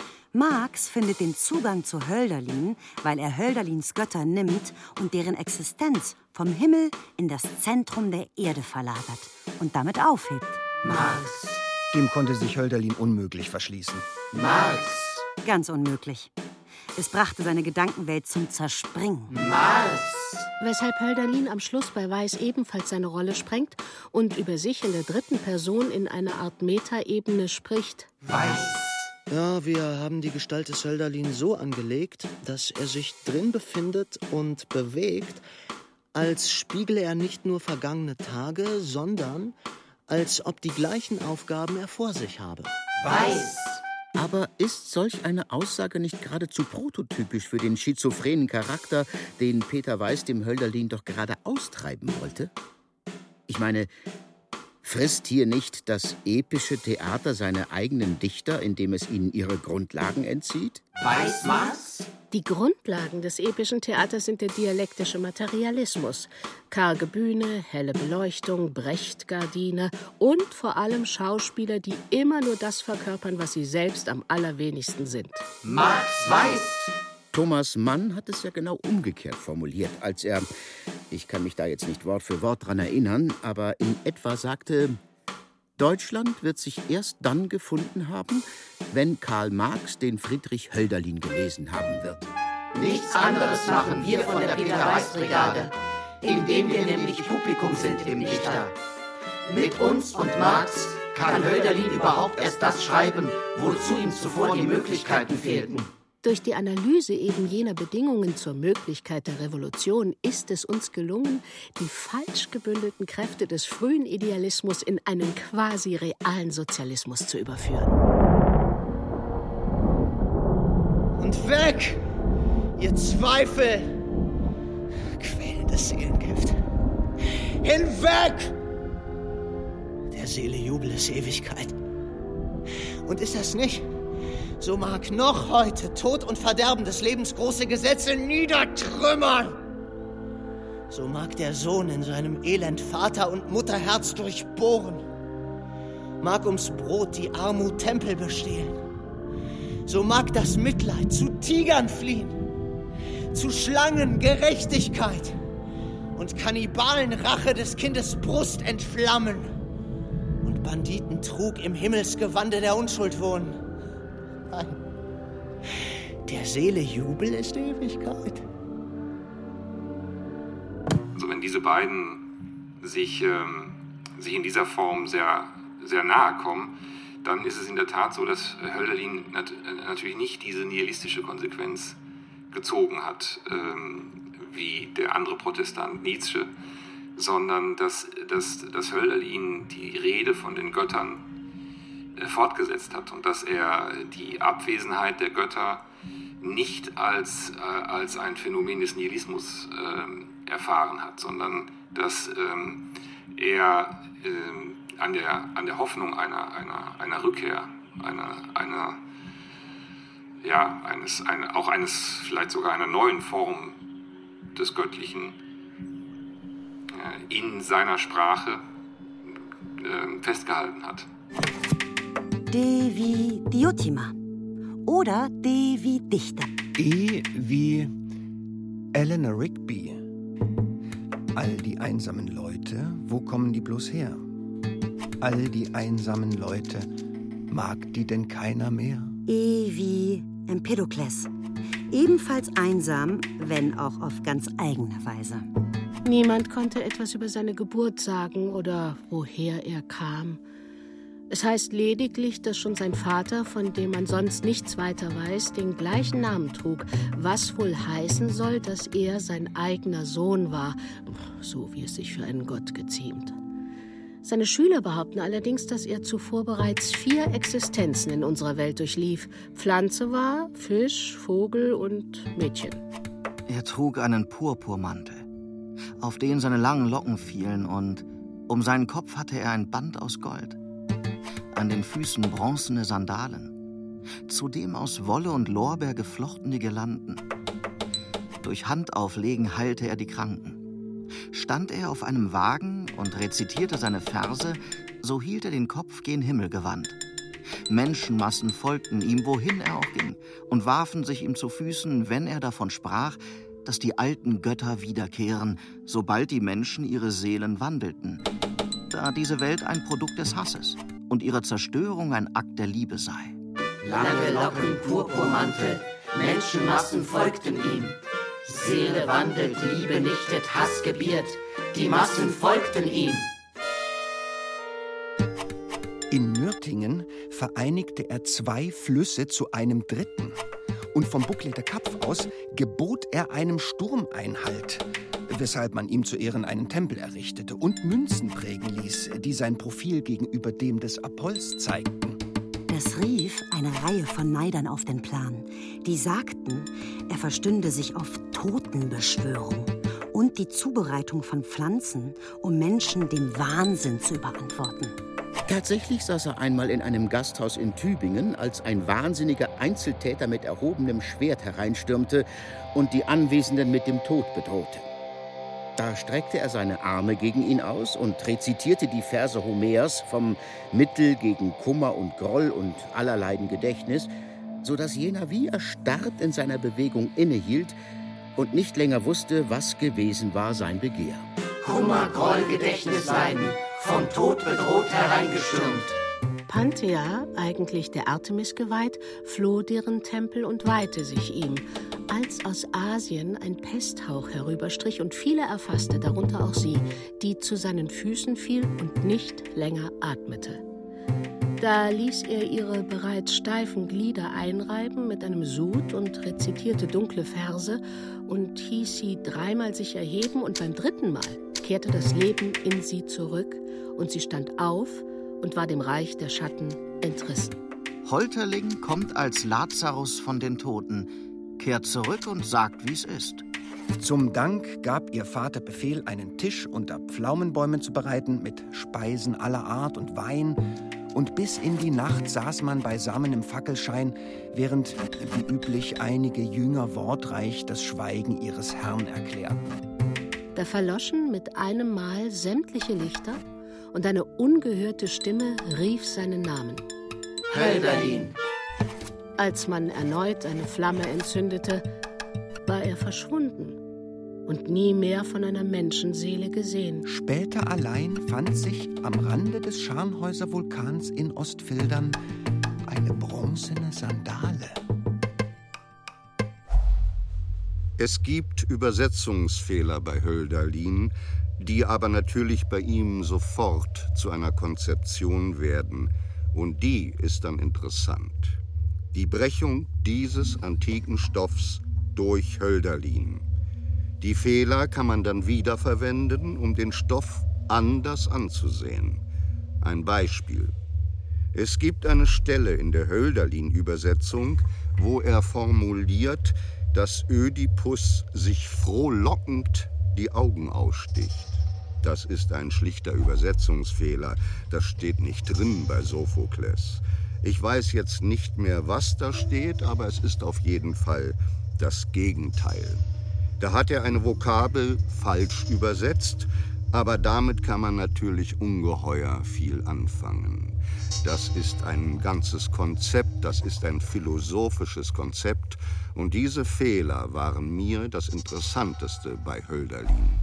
Marx findet den Zugang zu Hölderlin, weil er Hölderlins Götter nimmt und deren Existenz vom Himmel in das Zentrum der Erde verlagert und damit aufhebt. Marx. Dem konnte sich Hölderlin unmöglich verschließen. Marx. Ganz unmöglich. Es brachte seine Gedankenwelt zum Zerspringen. Marx. Weshalb Hölderlin am Schluss bei Weiß ebenfalls seine Rolle sprengt und über sich in der dritten Person in einer Art Metaebene spricht. Weiß. Ja, wir haben die Gestalt des Hölderlin so angelegt, dass er sich drin befindet und bewegt, als spiegele er nicht nur vergangene Tage, sondern als ob die gleichen Aufgaben er vor sich habe. Weiß. Aber ist solch eine Aussage nicht geradezu prototypisch für den schizophrenen Charakter, den Peter Weiß dem Hölderlin doch gerade austreiben wollte? Ich meine, frisst hier nicht das epische Theater seine eigenen Dichter, indem es ihnen ihre Grundlagen entzieht? Weiß Marx? Die Grundlagen des epischen Theaters sind der dialektische Materialismus. Karge Bühne, helle Beleuchtung, Brecht-Gardine und vor allem Schauspieler, die immer nur das verkörpern, was sie selbst am allerwenigsten sind. Marx weiß. Thomas Mann hat es ja genau umgekehrt formuliert, als er, ich kann mich da jetzt nicht Wort für Wort dran erinnern, aber in etwa sagte: Deutschland wird sich erst dann gefunden haben, wenn Karl Marx den Friedrich Hölderlin gelesen haben wird. Nichts anderes machen wir von der Peter-Weiß-Brigade, indem wir nämlich Publikum sind im Dichter. Mit uns und Marx kann Hölderlin überhaupt erst das schreiben, wozu ihm zuvor die Möglichkeiten fehlten. Durch die Analyse eben jener Bedingungen zur Möglichkeit der Revolution ist es uns gelungen, die falsch gebündelten Kräfte des frühen Idealismus in einen quasi realen Sozialismus zu überführen. Und weg, ihr Zweifel! Quälendes Seelengift. Hinweg! Der Seele Jubel ist Ewigkeit. Und ist das nicht? So mag noch heute Tod und Verderben des Lebens große Gesetze niedertrümmern. So mag der Sohn in seinem Elend Vater und Mutterherz durchbohren. Mag ums Brot die Armut Tempel bestehlen. So mag das Mitleid zu Tigern fliehen, zu Schlangen Gerechtigkeit und Kannibalen Rache des Kindes Brust entflammen und Banditen Trug im Himmelsgewande der Unschuld wohnen. Nein, der Seele Jubel ist Ewigkeit. Also wenn diese beiden sich in dieser Form sehr, sehr nahe kommen, dann ist es in der Tat so, dass Hölderlin natürlich nicht diese nihilistische Konsequenz gezogen hat, wie der andere Protestant Nietzsche, sondern dass Hölderlin die Rede von den Göttern fortgesetzt hat und dass er die Abwesenheit der Götter nicht als ein Phänomen des Nihilismus erfahren hat, sondern dass er an der Hoffnung einer Rückkehr, vielleicht sogar einer neuen Form des Göttlichen in seiner Sprache festgehalten hat. D wie Diotima oder D wie Dichter. E wie Eleanor Rigby. All die einsamen Leute, wo kommen die bloß her? All die einsamen Leute, mag die denn keiner mehr? E wie Empedokles. Ebenfalls einsam, wenn auch auf ganz eigene Weise. Niemand konnte etwas über seine Geburt sagen oder woher er kam. Es heißt lediglich, dass schon sein Vater, von dem man sonst nichts weiter weiß, den gleichen Namen trug, was wohl heißen soll, dass er sein eigener Sohn war, so wie es sich für einen Gott geziemt. Seine Schüler behaupten allerdings, dass er zuvor bereits 4 Existenzen in unserer Welt durchlief. Pflanze war, Fisch, Vogel und Mädchen. Er trug einen Purpurmantel, auf den seine langen Locken fielen, und um seinen Kopf hatte er ein Band aus Gold. An den Füßen bronzene Sandalen, zudem aus Wolle und Lorbeer geflochtene Girlanden. Durch Handauflegen heilte er die Kranken. Stand er auf einem Wagen und rezitierte seine Verse, so hielt er den Kopf gen Himmel gewandt. Menschenmassen folgten ihm, wohin er auch ging, und warfen sich ihm zu Füßen, wenn er davon sprach, dass die alten Götter wiederkehren, sobald die Menschen ihre Seelen wandelten, da diese Welt ein Produkt des Hasses und ihre Zerstörung ein Akt der Liebe sei. Lange Locken, Purpurmantel, Menschenmassen folgten ihm. Seele wandelt, Liebe nichtet, Hass gebiert, die Massen folgten ihm. In Nürtingen vereinigte er 2 Flüsse zu einem dritten. Und vom Buckleter Kapf aus gebot er einem Sturm Einhalt, weshalb man ihm zu Ehren einen Tempel errichtete und Münzen prägen ließ, die sein Profil gegenüber dem des Apolls zeigten. Das rief eine Reihe von Neidern auf den Plan, die sagten, er verstünde sich auf Totenbeschwörung und die Zubereitung von Pflanzen, um Menschen dem Wahnsinn zu überantworten. Tatsächlich saß er einmal in einem Gasthaus in Tübingen, als ein wahnsinniger Einzeltäter mit erhobenem Schwert hereinstürmte und die Anwesenden mit dem Tod bedrohte. Da streckte er seine Arme gegen ihn aus und rezitierte die Verse Homers vom Mittel gegen Kummer und Groll und allerleiden Gedächtnis, so dass jener wie erstarrt in seiner Bewegung innehielt und nicht länger wusste, was gewesen war sein Begehr. Kummer, Groll, Gedächtnisleiden, vom Tod bedroht hereingestürmt. Panthea, eigentlich der Artemis geweiht, floh deren Tempel und weihte sich ihm, als aus Asien ein Pesthauch herüberstrich und viele erfasste, darunter auch sie, die zu seinen Füßen fiel und nicht länger atmete. Da ließ er ihre bereits steifen Glieder einreiben mit einem Sud und rezitierte dunkle Verse und hieß sie 3-mal sich erheben, und beim 3. Mal kehrte das Leben in sie zurück und sie stand auf und war dem Reich der Schatten entrissen. Holterling kommt als Lazarus von den Toten, kehrt zurück und sagt, wie's ist. Zum Dank gab ihr Vater Befehl, einen Tisch unter Pflaumenbäumen zu bereiten, mit Speisen aller Art und Wein. Und bis in die Nacht saß man beisammen im Fackelschein, während wie üblich einige Jünger wortreich das Schweigen ihres Herrn erklärten. Da verloschen mit einem Mal sämtliche Lichter und eine ungehörte Stimme rief seinen Namen. Hölderlin! Als man erneut eine Flamme entzündete, war er verschwunden und nie mehr von einer Menschenseele gesehen. Später allein fand sich am Rande des Scharnhäuser Vulkans in Ostfildern eine bronzene Sandale. Es gibt Übersetzungsfehler bei Hölderlin, die aber natürlich bei ihm sofort zu einer Konzeption werden. Und die ist dann interessant. Die Brechung dieses antiken Stoffs durch Hölderlin. Die Fehler kann man dann wiederverwenden, um den Stoff anders anzusehen. Ein Beispiel. Es gibt eine Stelle in der Hölderlin-Übersetzung, wo er formuliert, dass Ödipus sich frohlockend die Augen aussticht. Das ist ein schlichter Übersetzungsfehler. Das steht nicht drin bei Sophokles. Ich weiß jetzt nicht mehr, was da steht, aber es ist auf jeden Fall das Gegenteil. Da hat er eine Vokabel falsch übersetzt, aber damit kann man natürlich ungeheuer viel anfangen. Das ist ein ganzes Konzept, das ist ein philosophisches Konzept, und diese Fehler waren mir das Interessanteste bei Hölderlin.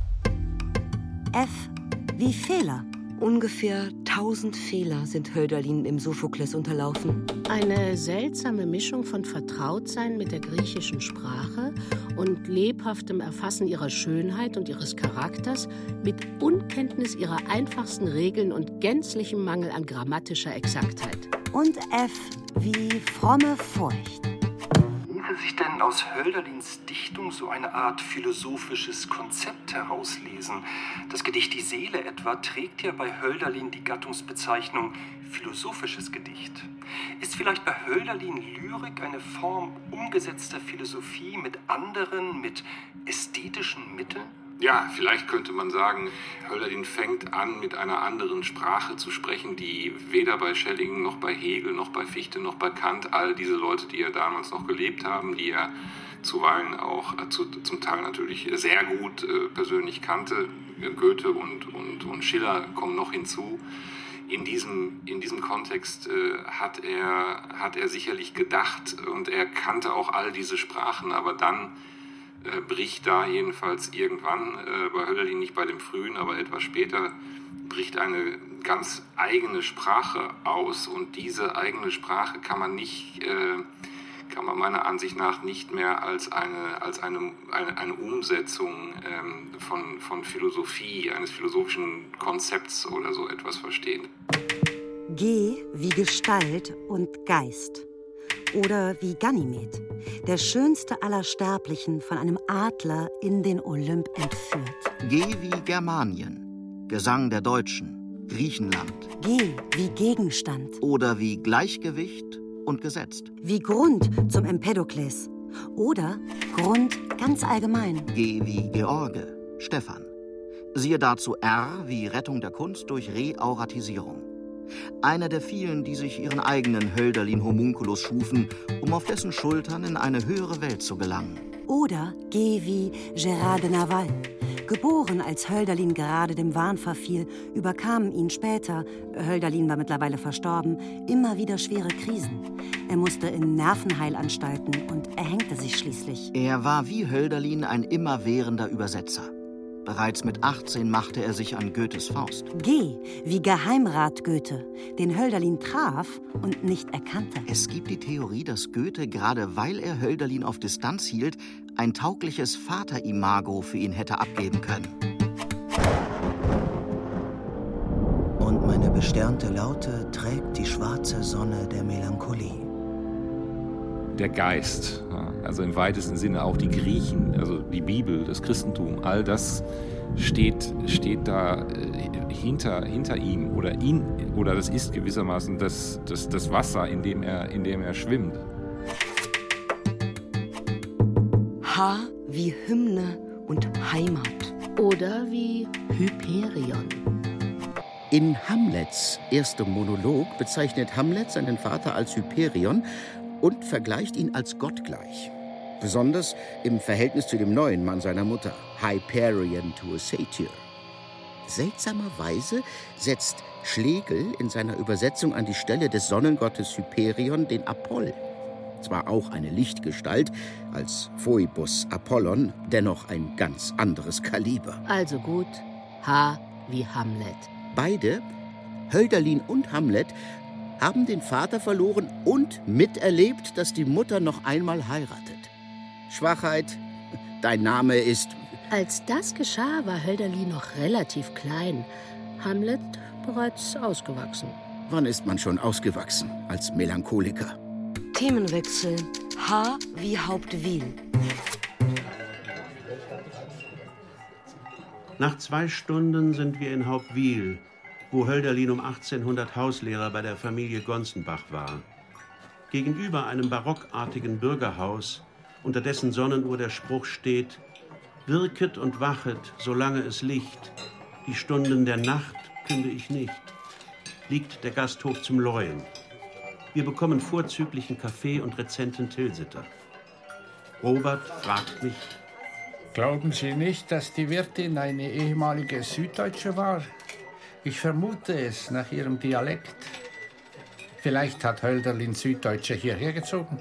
F wie Fehler. Ungefähr 1000 Fehler sind Hölderlin im Sophokles unterlaufen. Eine seltsame Mischung von Vertrautsein mit der griechischen Sprache und lebhaftem Erfassen ihrer Schönheit und ihres Charakters mit Unkenntnis ihrer einfachsten Regeln und gänzlichem Mangel an grammatischer Exaktheit. Und F wie fromme Furcht. Ließe sich denn aus Hölderlins Dichtung so eine Art philosophisches Konzept herauslesen? Das Gedicht Die Seele etwa trägt ja bei Hölderlin die Gattungsbezeichnung philosophisches Gedicht. Ist vielleicht bei Hölderlin Lyrik eine Form umgesetzter Philosophie mit anderen, mit ästhetischen Mitteln? Ja, vielleicht könnte man sagen, Hölderlin fängt an, mit einer anderen Sprache zu sprechen, die weder bei Schelling noch bei Hegel noch bei Fichte noch bei Kant, all diese Leute, die ja damals noch gelebt haben, die er zuweilen auch zum Teil natürlich sehr gut persönlich kannte, Goethe und Schiller kommen noch hinzu. In diesem Kontext hat er sicherlich gedacht und er kannte auch all diese Sprachen, aber dann bricht da jedenfalls irgendwann, bei Hölderlin nicht bei dem Frühen, aber etwas später, bricht eine ganz eigene Sprache aus. Und diese eigene Sprache kann man meiner Ansicht nach nicht mehr als eine Umsetzung von Philosophie, eines philosophischen Konzepts oder so etwas verstehen. G wie Gestalt und Geist. Oder wie Ganymed, der schönste aller Sterblichen, von einem Adler in den Olymp entführt. G wie Germanien, Gesang der Deutschen, Griechenland. G wie Gegenstand. Oder wie Gleichgewicht und gesetzt. Wie Grund zum Empedokles. Oder Grund ganz allgemein. G wie George, Stephan. Siehe dazu R wie Rettung der Kunst durch Reauratisierung. Einer der vielen, die sich ihren eigenen Hölderlin-Homunculus schufen, um auf dessen Schultern in eine höhere Welt zu gelangen. Oder G wie Gérard de Nerval. Geboren, als Hölderlin gerade dem Wahn verfiel, überkamen ihn später, Hölderlin war mittlerweile verstorben, immer wieder schwere Krisen. Er musste in Nervenheilanstalten und erhängte sich schließlich. Er war wie Hölderlin ein immerwährender Übersetzer. Bereits mit 18 machte er sich an Goethes Faust. G wie Geheimrat Goethe, den Hölderlin traf und nicht erkannte. Es gibt die Theorie, dass Goethe, gerade weil er Hölderlin auf Distanz hielt, ein taugliches Vaterimago für ihn hätte abgeben können. Und meine besternte Laute trägt die schwarze Sonne der Melancholie. Der Geist, also im weitesten Sinne auch die Griechen, also die Bibel, das Christentum, all das steht da hinter ihm oder das ist gewissermaßen das Wasser, in dem er schwimmt. H wie Hymne und Heimat. Oder wie Hyperion. In Hamlets erstem Monolog bezeichnet Hamlet seinen Vater als Hyperion und vergleicht ihn als gottgleich. Besonders im Verhältnis zu dem neuen Mann seiner Mutter, Hyperion to a Satyr. Seltsamerweise setzt Schlegel in seiner Übersetzung an die Stelle des Sonnengottes Hyperion den Apoll. Zwar auch eine Lichtgestalt, als Phoebus Apollon, dennoch ein ganz anderes Kaliber. Also gut, H wie Hamlet. Beide, Hölderlin und Hamlet, haben den Vater verloren und miterlebt, dass die Mutter noch einmal heiratet. Schwachheit, dein Name ist... Als das geschah, war Hölderlin noch relativ klein. Hamlet bereits ausgewachsen. Wann ist man schon ausgewachsen als Melancholiker? Themenwechsel. H wie Hauptwil. Nach 2 Stunden sind wir in Hauptwil, wo Hölderlin um 1800 Hauslehrer bei der Familie Gonzenbach war. Gegenüber einem barockartigen Bürgerhaus, unter dessen Sonnenuhr der Spruch steht: Wirket und wachet, solange es Licht, Die Stunden der Nacht künde ich nicht. Liegt der Gasthof zum Leuen. Wir bekommen vorzüglichen Kaffee und rezenten Tilsiter. Robert fragt mich: Glauben Sie nicht, dass die Wirtin eine ehemalige Süddeutsche war? Ich vermute es nach ihrem Dialekt. Vielleicht hat Hölderlin Süddeutsche hierher gezogen.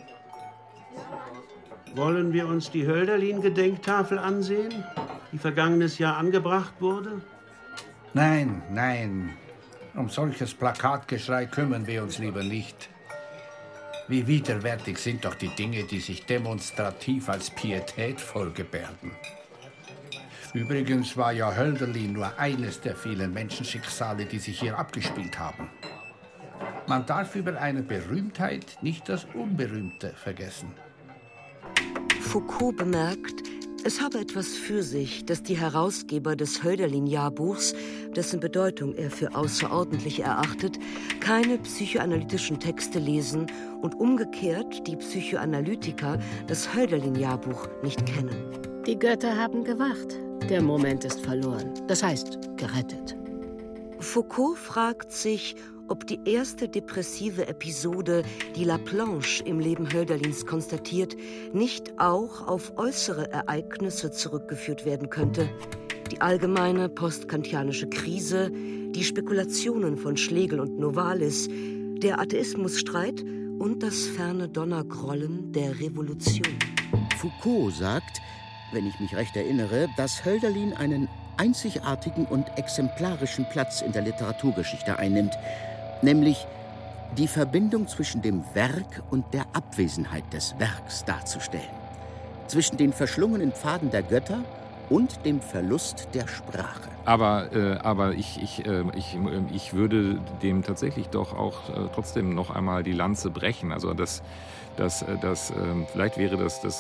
Wollen wir uns die Hölderlin-Gedenktafel ansehen, die vergangenes Jahr angebracht wurde? Nein, nein. Um solches Plakatgeschrei kümmern wir uns lieber nicht. Wie widerwärtig sind doch die Dinge, die sich demonstrativ als pietätvoll gebärden. Übrigens war ja Hölderlin nur eines der vielen Menschenschicksale, die sich hier abgespielt haben. Man darf über eine Berühmtheit nicht das Unberühmte vergessen. Foucault bemerkt, es habe etwas für sich, dass die Herausgeber des Hölderlin-Jahrbuchs, dessen Bedeutung er für außerordentlich erachtet, keine psychoanalytischen Texte lesen und umgekehrt die Psychoanalytiker das Hölderlin-Jahrbuch nicht kennen. Die Götter haben gewacht. Der Moment ist verloren. Das heißt, gerettet. Foucault fragt sich, ob die erste depressive Episode, die Laplanche im Leben Hölderlins konstatiert, nicht auch auf äußere Ereignisse zurückgeführt werden könnte. Die allgemeine postkantianische Krise, die Spekulationen von Schlegel und Novalis, der Atheismusstreit und das ferne Donnergrollen der Revolution. Foucault sagt, wenn ich mich recht erinnere, dass Hölderlin einen einzigartigen und exemplarischen Platz in der Literaturgeschichte einnimmt, nämlich die Verbindung zwischen dem Werk und der Abwesenheit des Werks darzustellen, zwischen den verschlungenen Pfaden der Götter und dem Verlust der Sprache. Aber ich würde dem tatsächlich doch auch trotzdem noch einmal die Lanze brechen. Also vielleicht wäre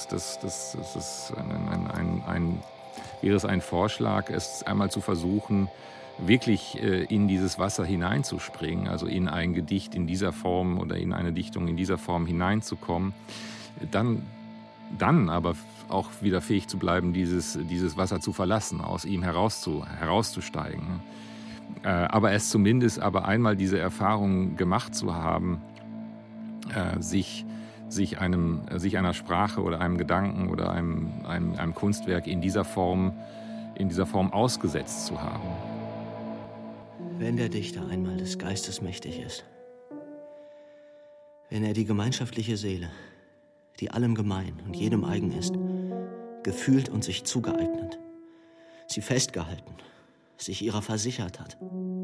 wäre es ein Vorschlag, es einmal zu versuchen, wirklich in dieses Wasser hineinzuspringen, also in ein Gedicht in dieser Form oder in eine Dichtung in dieser Form hineinzukommen, dann aber auch wieder fähig zu bleiben, dieses Wasser zu verlassen, aus ihm herauszusteigen. Aber es zumindest einmal diese Erfahrung gemacht zu haben, sich einer Sprache oder einem Gedanken oder einem Kunstwerk in dieser Form ausgesetzt zu haben. Wenn der Dichter einmal des Geistes mächtig ist, wenn er die gemeinschaftliche Seele, die allem gemein und jedem eigen ist, gefühlt und sich zugeeignet, sie festgehalten, sich ihrer versichert hat,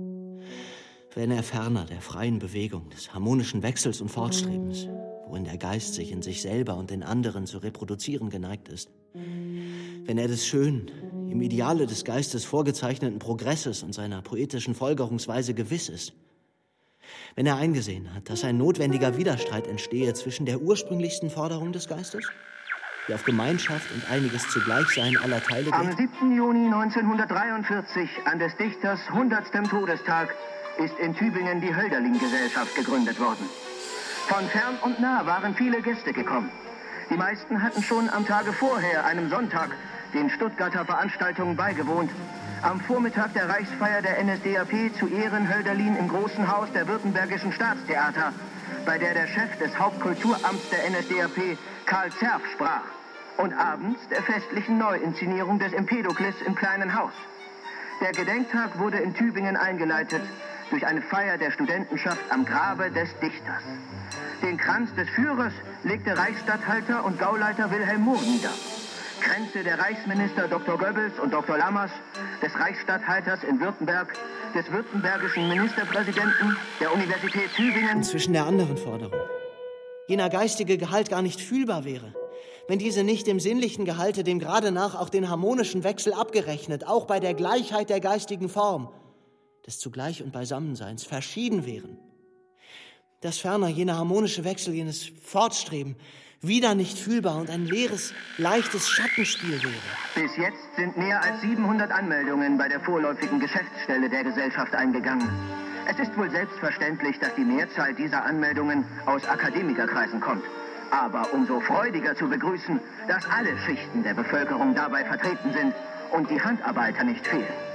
wenn er ferner der freien Bewegung, des harmonischen Wechsels und Fortstrebens, worin der Geist sich in sich selber und den anderen zu reproduzieren geneigt ist, wenn er des schönen, im Ideale des Geistes vorgezeichneten Progresses und seiner poetischen Folgerungsweise gewiss ist, wenn er eingesehen hat, dass ein notwendiger Widerstreit entstehe zwischen der ursprünglichsten Forderung des Geistes, die auf Gemeinschaft und einiges Zugleichsein aller Teile geht. Am 7. Juni 1943, an des Dichters 100. Todestag, ist in Tübingen die Hölderlin-Gesellschaft gegründet worden. Von fern und nah waren viele Gäste gekommen. Die meisten hatten schon am Tage vorher, einem Sonntag, den Stuttgarter Veranstaltungen beigewohnt. Am Vormittag der Reichsfeier der NSDAP zu Ehren Hölderlin im Großen Haus der Württembergischen Staatstheater, bei der der Chef des Hauptkulturamts der NSDAP, Karl Zerf, sprach. Und abends der festlichen Neuinszenierung des Empedokles im Kleinen Haus. Der Gedenktag wurde in Tübingen eingeleitet durch eine Feier der Studentenschaft am Grabe des Dichters. Den Kranz des Führers legte Reichsstatthalter und Gauleiter Wilhelm Mohr nieder. Kränze der Reichsminister Dr. Goebbels und Dr. Lammers, des Reichsstatthalters in Württemberg, des württembergischen Ministerpräsidenten, der Universität Tübingen. Zwischen der anderen Forderung. Jener geistige Gehalt gar nicht fühlbar wäre, wenn diese nicht dem sinnlichen Gehalte, dem gerade nach auch den harmonischen Wechsel abgerechnet, auch bei der Gleichheit der geistigen Form, des Zugleich- und Beisammenseins verschieden wären. Dass ferner jener harmonische Wechsel, jenes Fortstreben, wieder nicht fühlbar und ein leeres, leichtes Schattenspiel wäre. Bis jetzt sind mehr als 700 Anmeldungen bei der vorläufigen Geschäftsstelle der Gesellschaft eingegangen. Es ist wohl selbstverständlich, dass die Mehrzahl dieser Anmeldungen aus Akademikerkreisen kommt. Aber umso freudiger zu begrüßen, dass alle Schichten der Bevölkerung dabei vertreten sind und die Handarbeiter nicht fehlen.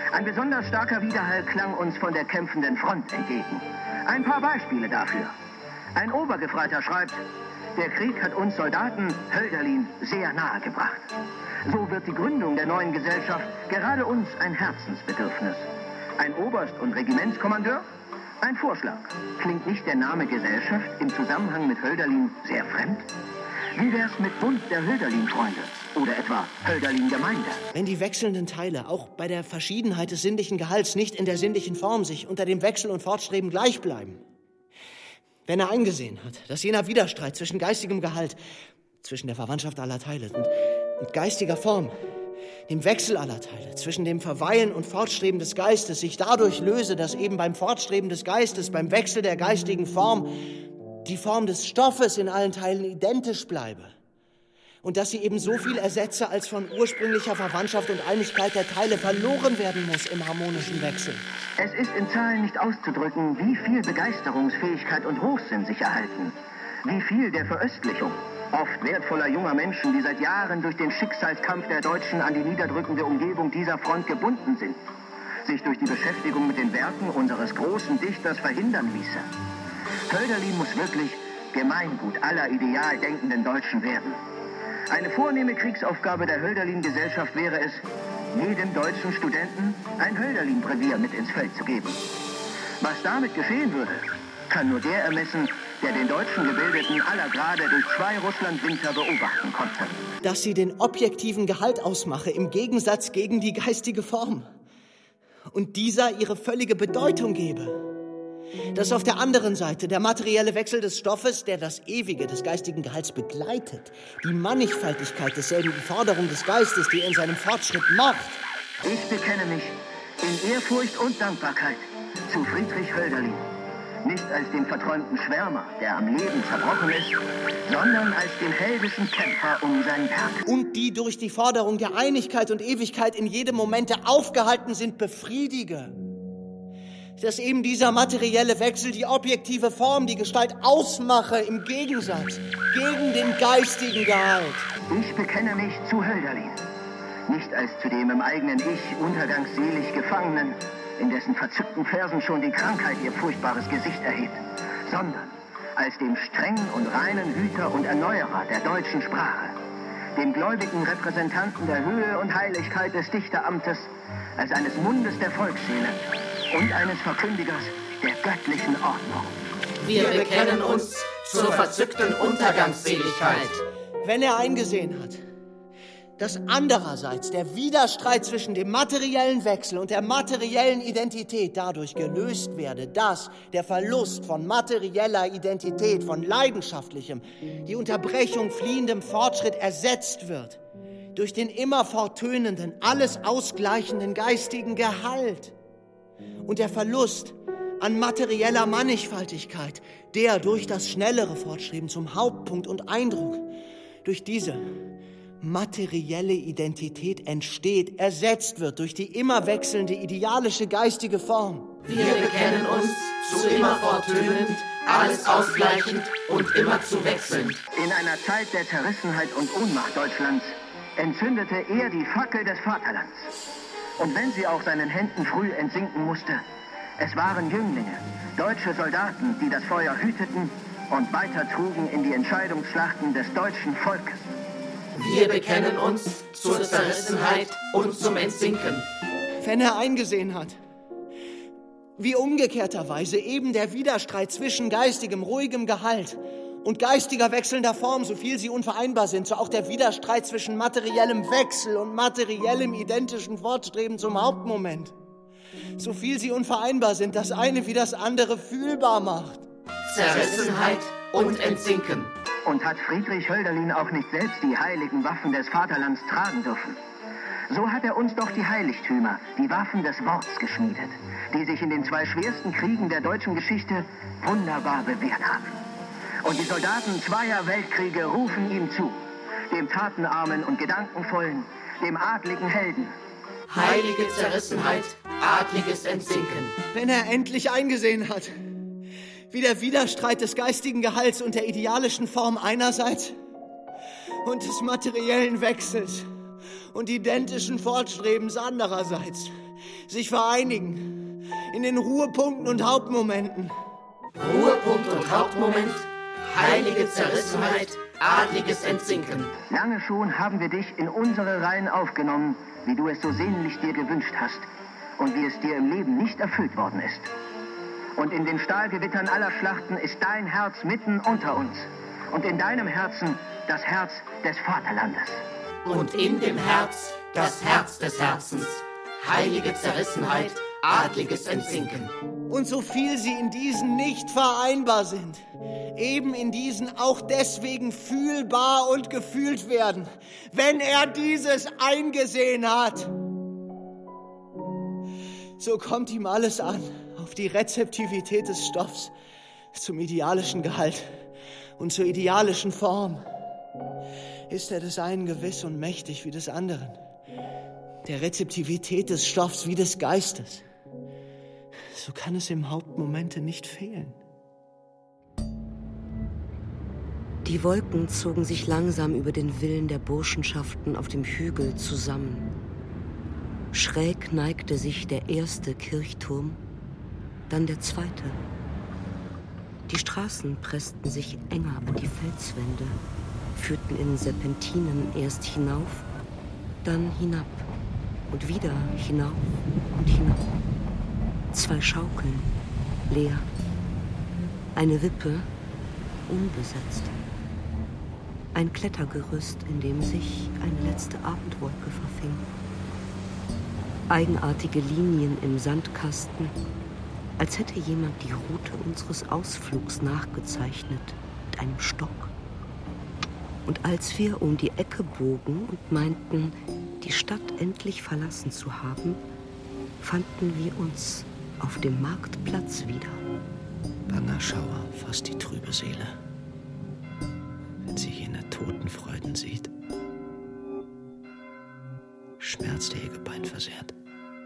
Ein besonders starker Widerhall klang uns von der kämpfenden Front entgegen. Ein paar Beispiele dafür. Ein Obergefreiter schreibt, der Krieg hat uns Soldaten Hölderlin sehr nahe gebracht. So wird die Gründung der neuen Gesellschaft gerade uns ein Herzensbedürfnis. Ein Oberst und Regimentskommandeur? Ein Vorschlag. Klingt nicht der Name Gesellschaft im Zusammenhang mit Hölderlin sehr fremd? Wie wär's mit Bund der Hölderlin-Freunde? Oder etwa Hölderlin-Gemeinde? Wenn die wechselnden Teile auch bei der Verschiedenheit des sinnlichen Gehalts nicht in der sinnlichen Form sich unter dem Wechsel und Fortstreben gleich bleiben. Wenn er eingesehen hat, dass jener Widerstreit zwischen geistigem Gehalt, zwischen der Verwandtschaft aller Teile und geistiger Form, dem Wechsel aller Teile, zwischen dem Verweilen und Fortstreben des Geistes sich dadurch löse, dass eben beim Fortstreben des Geistes, beim Wechsel der geistigen Form, die Form des Stoffes in allen Teilen identisch bleibe. Und dass sie eben so viel ersetze, als von ursprünglicher Verwandtschaft und Einigkeit der Teile verloren werden muss im harmonischen Wechsel. Es ist in Zahlen nicht auszudrücken, wie viel Begeisterungsfähigkeit und Hochsinn sich erhalten. Wie viel der Veröstlichung, oft wertvoller junger Menschen, die seit Jahren durch den Schicksalskampf der Deutschen an die niederdrückende Umgebung dieser Front gebunden sind, sich durch die Beschäftigung mit den Werken unseres großen Dichters verhindern ließe. Hölderlin muss wirklich Gemeingut aller ideal denkenden Deutschen werden. Eine vornehme Kriegsaufgabe der Hölderlin-Gesellschaft wäre es, jedem deutschen Studenten ein Hölderlin-Brevier mit ins Feld zu geben. Was damit geschehen würde, kann nur der ermessen, der den deutschen Gebildeten aller Grade durch 2 Russlandwinter beobachten konnte. Dass sie den objektiven Gehalt ausmache, im Gegensatz gegen die geistige Form. Und dieser ihre völlige Bedeutung gebe. Dass auf der anderen Seite der materielle Wechsel des Stoffes, der das Ewige des geistigen Gehalts begleitet, die Mannigfaltigkeit desselben die Forderung des Geistes, die er in seinem Fortschritt macht. Ich bekenne mich in Ehrfurcht und Dankbarkeit zu Friedrich Hölderlin. Nicht als dem verträumten Schwärmer, der am Leben zerbrochen ist, sondern als den heldischen Kämpfer um sein Werk. Und die durch die Forderung der Einigkeit und Ewigkeit in jedem Momente aufgehalten sind, befriedige. Dass eben dieser materielle Wechsel die objektive Form, die Gestalt ausmache im Gegensatz gegen den geistigen Gehalt. Ich bekenne mich zu Hölderlin. Nicht als zu dem im eigenen Ich untergangsselig Gefangenen, in dessen verzückten Versen schon die Krankheit ihr furchtbares Gesicht erhebt, sondern als dem strengen und reinen Hüter und Erneuerer der deutschen Sprache, dem gläubigen Repräsentanten der Höhe und Heiligkeit des Dichteramtes, als eines Mundes der Volksseele und eines Verkündigers der göttlichen Ordnung. Wir bekennen uns zur verzückten Untergangsseligkeit. Wenn er eingesehen hat, dass andererseits der Widerstreit zwischen dem materiellen Wechsel und der materiellen Identität dadurch gelöst werde, dass der Verlust von materieller Identität, von leidenschaftlichem, die Unterbrechung fliehendem Fortschritt ersetzt wird durch den immer forttönenden, alles ausgleichenden geistigen Gehalt und der Verlust an materieller Mannigfaltigkeit, der durch das schnellere Fortstreben zum Hauptpunkt und Eindruck, durch diese materielle Identität entsteht, ersetzt wird durch die immer wechselnde idealische geistige Form. Wir bekennen uns zu immer forttönend, alles ausgleichend und immer zu wechselnd. In einer Zeit der Zerrissenheit und Ohnmacht Deutschlands entzündete er die Fackel des Vaterlands. Und wenn sie auch seinen Händen früh entsinken musste, es waren Jünglinge, deutsche Soldaten, die das Feuer hüteten und weitertrugen in die Entscheidungsschlachten des deutschen Volkes. Wir bekennen uns zur Zerrissenheit und zum Entsinken. Wenn er eingesehen hat, wie umgekehrterweise eben der Widerstreit zwischen geistigem, ruhigem Gehalt und geistiger wechselnder Form, so viel sie unvereinbar sind, so auch der Widerstreit zwischen materiellem Wechsel und materiellem identischen Fortstreben zum Hauptmoment, so viel sie unvereinbar sind, das eine wie das andere fühlbar macht. Zerrissenheit und Entsinken. Und hat Friedrich Hölderlin auch nicht selbst die heiligen Waffen des Vaterlands tragen dürfen? So hat er uns doch die Heiligtümer, die Waffen des Worts geschmiedet, die sich in den 2 schwersten Kriegen der deutschen Geschichte wunderbar bewährt haben. Und die Soldaten 2 Weltkriege rufen ihm zu, dem tatenarmen und gedankenvollen, dem adligen Helden. Heilige Zerrissenheit, adliges Entsinken. Wenn er endlich eingesehen hat, wie der Widerstreit des geistigen Gehalts und der idealischen Form einerseits und des materiellen Wechsels und identischen Fortstrebens andererseits sich vereinigen in den Ruhepunkten und Hauptmomenten. Ruhepunkt und Hauptmoment, heilige Zerrissenheit, adliges Entsinken. Lange schon haben wir dich in unsere Reihen aufgenommen, wie du es so sehnlich dir gewünscht hast und wie es dir im Leben nicht erfüllt worden ist. Und in den Stahlgewittern aller Schlachten ist dein Herz mitten unter uns und in deinem Herzen das Herz des Vaterlandes. Und in dem Herz das Herz des Herzens, heilige Zerrissenheit, adliges Entsinken. Und so viel sie in diesen nicht vereinbar sind, eben in diesen auch deswegen fühlbar und gefühlt werden, wenn er dieses eingesehen hat. So kommt ihm alles an, auf die Rezeptivität des Stoffs, zum idealischen Gehalt und zur idealischen Form. Ist er des einen gewiss und mächtig wie des anderen, der Rezeptivität des Stoffs wie des Geistes, so kann es im Hauptmomente nicht fehlen. Die Wolken zogen sich langsam über den Villen der Burschenschaften auf dem Hügel zusammen. Schräg neigte sich der erste Kirchturm, dann der zweite. Die Straßen pressten sich enger an die Felswände, führten in Serpentinen erst hinauf, dann hinab und wieder hinauf und hinab. 2 Schaukeln, leer. Eine Wippe, unbesetzt. Ein Klettergerüst, in dem sich eine letzte Abendwolke verfing. Eigenartige Linien im Sandkasten, als hätte jemand die Route unseres Ausflugs nachgezeichnet mit einem Stock. Und als wir um die Ecke bogen und meinten, die Stadt endlich verlassen zu haben, fanden wir uns auf dem Marktplatz wieder. Banger Schauer fasst die trübe Seele, wenn sie jene Totenfreuden sieht. Schmerz der ihr Gebein versehrt.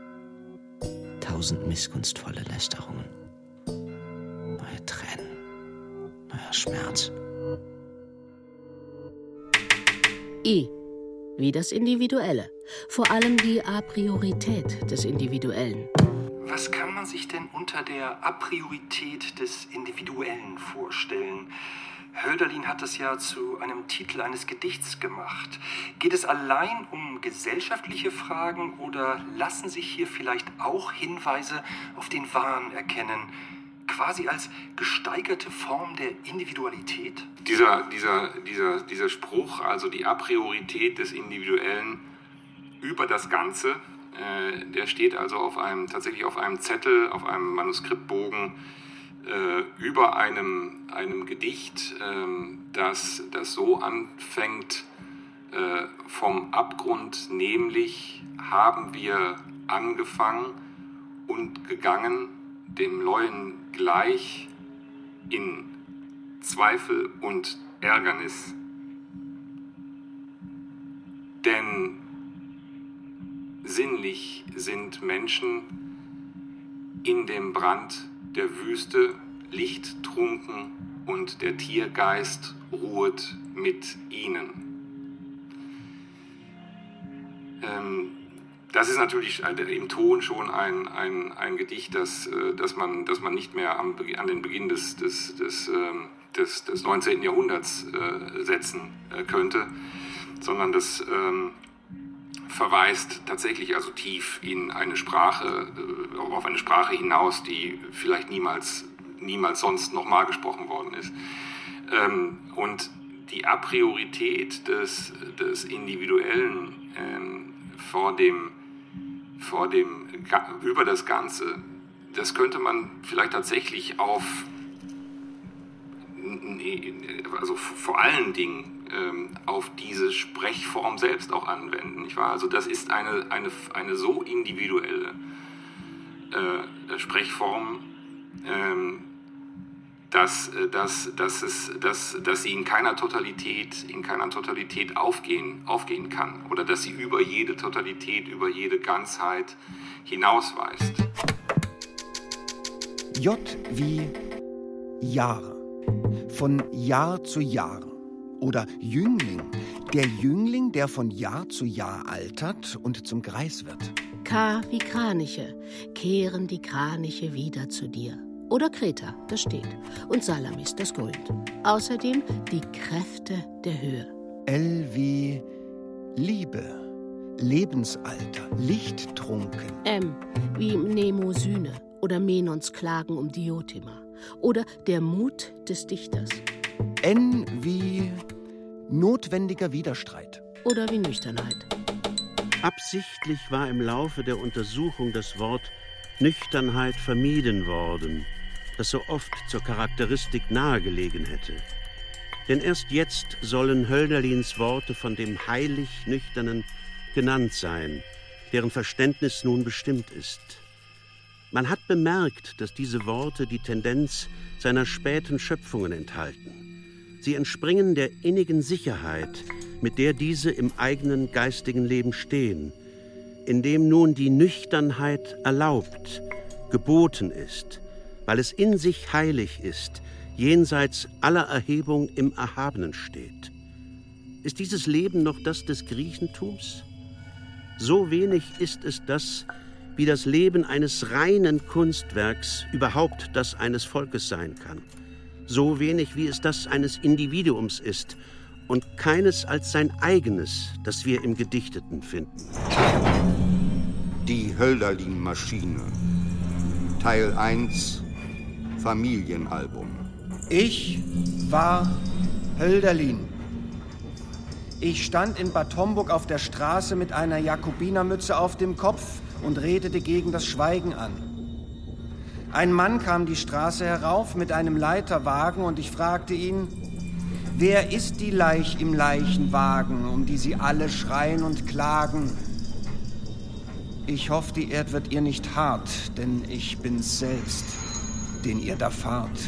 1000 missgunstvolle Lästerungen. Neue Tränen, neuer Schmerz. I, wie das Individuelle. Vor allem die Apriorität des Individuellen. Was kann man sich denn unter der Apriorität des Individuellen vorstellen? Hölderlin hat das ja zu einem Titel eines Gedichts gemacht. Geht es allein um gesellschaftliche Fragen oder lassen sich hier vielleicht auch Hinweise auf den Wahn erkennen? Quasi als gesteigerte Form der Individualität? Dieser Spruch, also die Apriorität des Individuellen über das Ganze, der steht also tatsächlich auf einem Zettel, auf einem Manuskriptbogen über einem Gedicht, das so anfängt: vom Abgrund nämlich haben wir angefangen und gegangen, dem Leuen gleich in Zweifel und Ärgernis. Denn sinnlich sind Menschen in dem Brand der Wüste, lichttrunken, und der Tiergeist ruhet mit ihnen. Das ist natürlich im Ton schon ein Gedicht, das man nicht mehr an den Beginn des 19. Jahrhunderts setzen könnte, sondern das verweist tatsächlich also tief in eine Sprache, auf eine Sprache hinaus, die vielleicht niemals sonst nochmal gesprochen worden ist. Und die Apriorität des Individuellen über das Ganze, das könnte man vielleicht tatsächlich vor allen Dingen auf diese Sprechform selbst auch anwenden, nicht wahr? Also das ist eine so individuelle Sprechform, dass sie in keiner Totalität aufgehen kann, oder dass sie über jede Totalität, über jede Ganzheit hinausweist. J wie Jahre, von Jahr zu Jahr. Oder Jüngling, der Jüngling, der von Jahr zu Jahr altert und zum Greis wird. K wie Kraniche, kehren die Kraniche wieder zu dir. Oder Kreta, das steht. Und Salamis, das Gold. Außerdem die Kräfte der Höhe. L wie Liebe, Lebensalter, lichttrunken. M wie Mnemosyne oder Menons Klagen um Diotima. Oder der Mut des Dichters. N wie notwendiger Widerstreit. Oder wie Nüchternheit. Absichtlich war im Laufe der Untersuchung das Wort Nüchternheit vermieden worden, das so oft zur Charakteristik nahegelegen hätte. Denn erst jetzt sollen Hölderlins Worte von dem heilig Nüchternen genannt sein, deren Verständnis nun bestimmt ist. Man hat bemerkt, dass diese Worte die Tendenz seiner späten Schöpfungen enthalten. Sie entspringen der innigen Sicherheit, mit der diese im eigenen geistigen Leben stehen, in dem nun die Nüchternheit erlaubt, geboten ist, weil es in sich heilig ist, jenseits aller Erhebung im Erhabenen steht. Ist dieses Leben noch das des Griechentums? So wenig ist es das, wie das Leben eines reinen Kunstwerks überhaupt das eines Volkes sein kann. So wenig, wie es das eines Individuums ist und keines als sein eigenes, das wir im Gedichteten finden. Die Hölderlin-Maschine. Teil 1. Familienalbum. Ich war Hölderlin. Ich stand in Bad Homburg auf der Straße mit einer Jakobinermütze auf dem Kopf und redete gegen das Schweigen an. Ein Mann kam die Straße herauf mit einem Leiterwagen und ich fragte ihn, wer ist die Leich im Leichenwagen, um die sie alle schreien und klagen? Ich hoffe, die Erd wird ihr nicht hart, denn ich bin's selbst, den ihr da fahrt.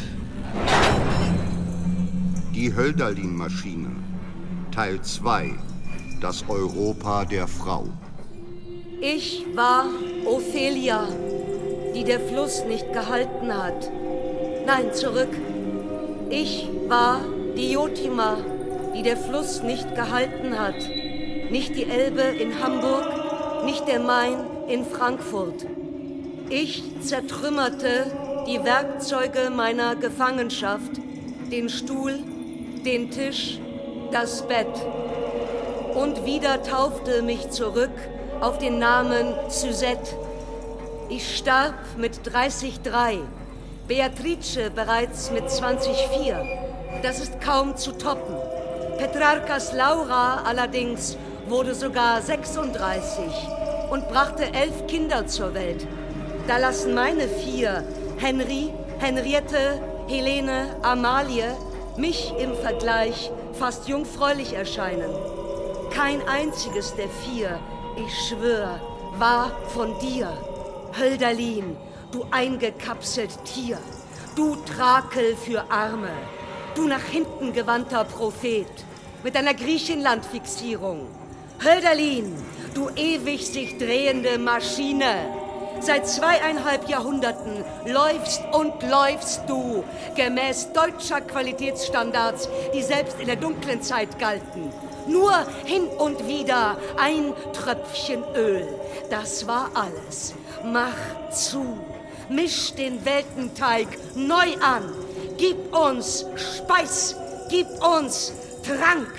Die Hölderlin-Maschine. Teil 2. Das Europa der Frau. Ich war Ophelia, die der Fluss nicht gehalten hat. Nein, zurück. Ich war Diotima, die der Fluss nicht gehalten hat. Nicht die Elbe in Hamburg, nicht der Main in Frankfurt. Ich zertrümmerte die Werkzeuge meiner Gefangenschaft, den Stuhl, den Tisch, das Bett. Und wieder taufte mich zurück auf den Namen Suzette. Ich starb mit 30,3, Beatrice bereits mit 20,4. Das ist kaum zu toppen. Petrarcas Laura allerdings wurde sogar 36 und brachte 11 Kinder zur Welt. Da lassen meine 4, Henry, Henriette, Helene, Amalie, mich im Vergleich fast jungfräulich erscheinen. Kein einziges der 4, ich schwör, war von dir. Hölderlin, du eingekapselt Tier, du Trakel für Arme, du nach hinten gewandter Prophet mit deiner Griechenland-Fixierung. Hölderlin, du ewig sich drehende Maschine. Seit 2,5 Jahrhunderten läufst und läufst du gemäß deutscher Qualitätsstandards, die selbst in der dunklen Zeit galten. Nur hin und wieder ein Tröpfchen Öl. Das war alles. Mach zu. Misch den Weltenteig neu an. Gib uns Speis. Gib uns Trank.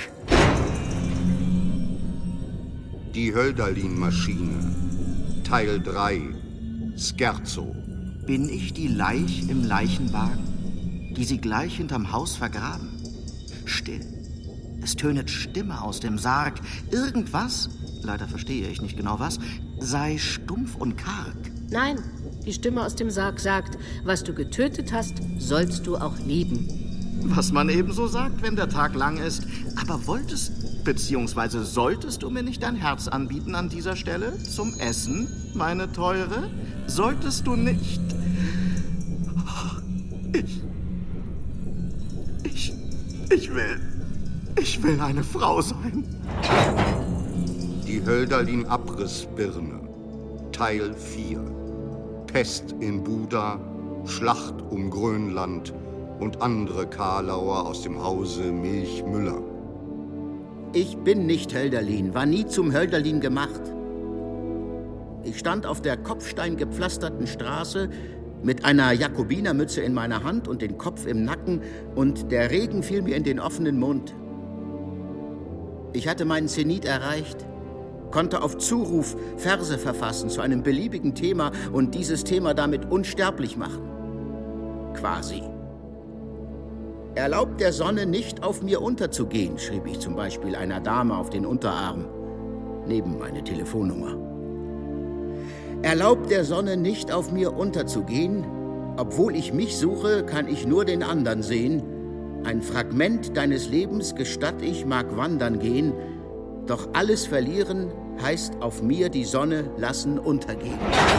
Die Hölderlin-Maschine. Teil 3. Scherzo. Bin ich die Leich im Leichenwagen, die sie gleich hinterm Haus vergraben? Still. Es tönet Stimme aus dem Sarg. Irgendwas, leider verstehe ich nicht genau was, sei stumpf und karg. Nein, die Stimme aus dem Sarg sagt, was du getötet hast, sollst du auch lieben. Was man ebenso sagt, wenn der Tag lang ist. Aber wolltest, beziehungsweise solltest du mir nicht dein Herz anbieten an dieser Stelle? Zum Essen, meine Teure? Solltest du nicht? Ich will eine Frau sein. Die Hölderlin-Abrissbirne. Teil 4. Pest in Buda, Schlacht um Grönland und andere Karlauer aus dem Hause Milch-Müller. Ich bin nicht Hölderlin, war nie zum Hölderlin gemacht. Ich stand auf der kopfsteingepflasterten Straße mit einer Jakobinermütze in meiner Hand und den Kopf im Nacken, und der Regen fiel mir in den offenen Mund. Ich hatte meinen Zenit erreicht, konnte auf Zuruf Verse verfassen zu einem beliebigen Thema und dieses Thema damit unsterblich machen. Quasi. Erlaubt der Sonne nicht, auf mir unterzugehen, schrieb ich zum Beispiel einer Dame auf den Unterarm, neben meine Telefonnummer. Erlaubt der Sonne nicht, auf mir unterzugehen, obwohl ich mich suche, kann ich nur den anderen sehen. Ein Fragment deines Lebens gestatt ich, mag wandern gehen, doch alles verlieren heißt auf mir die Sonne lassen untergehen.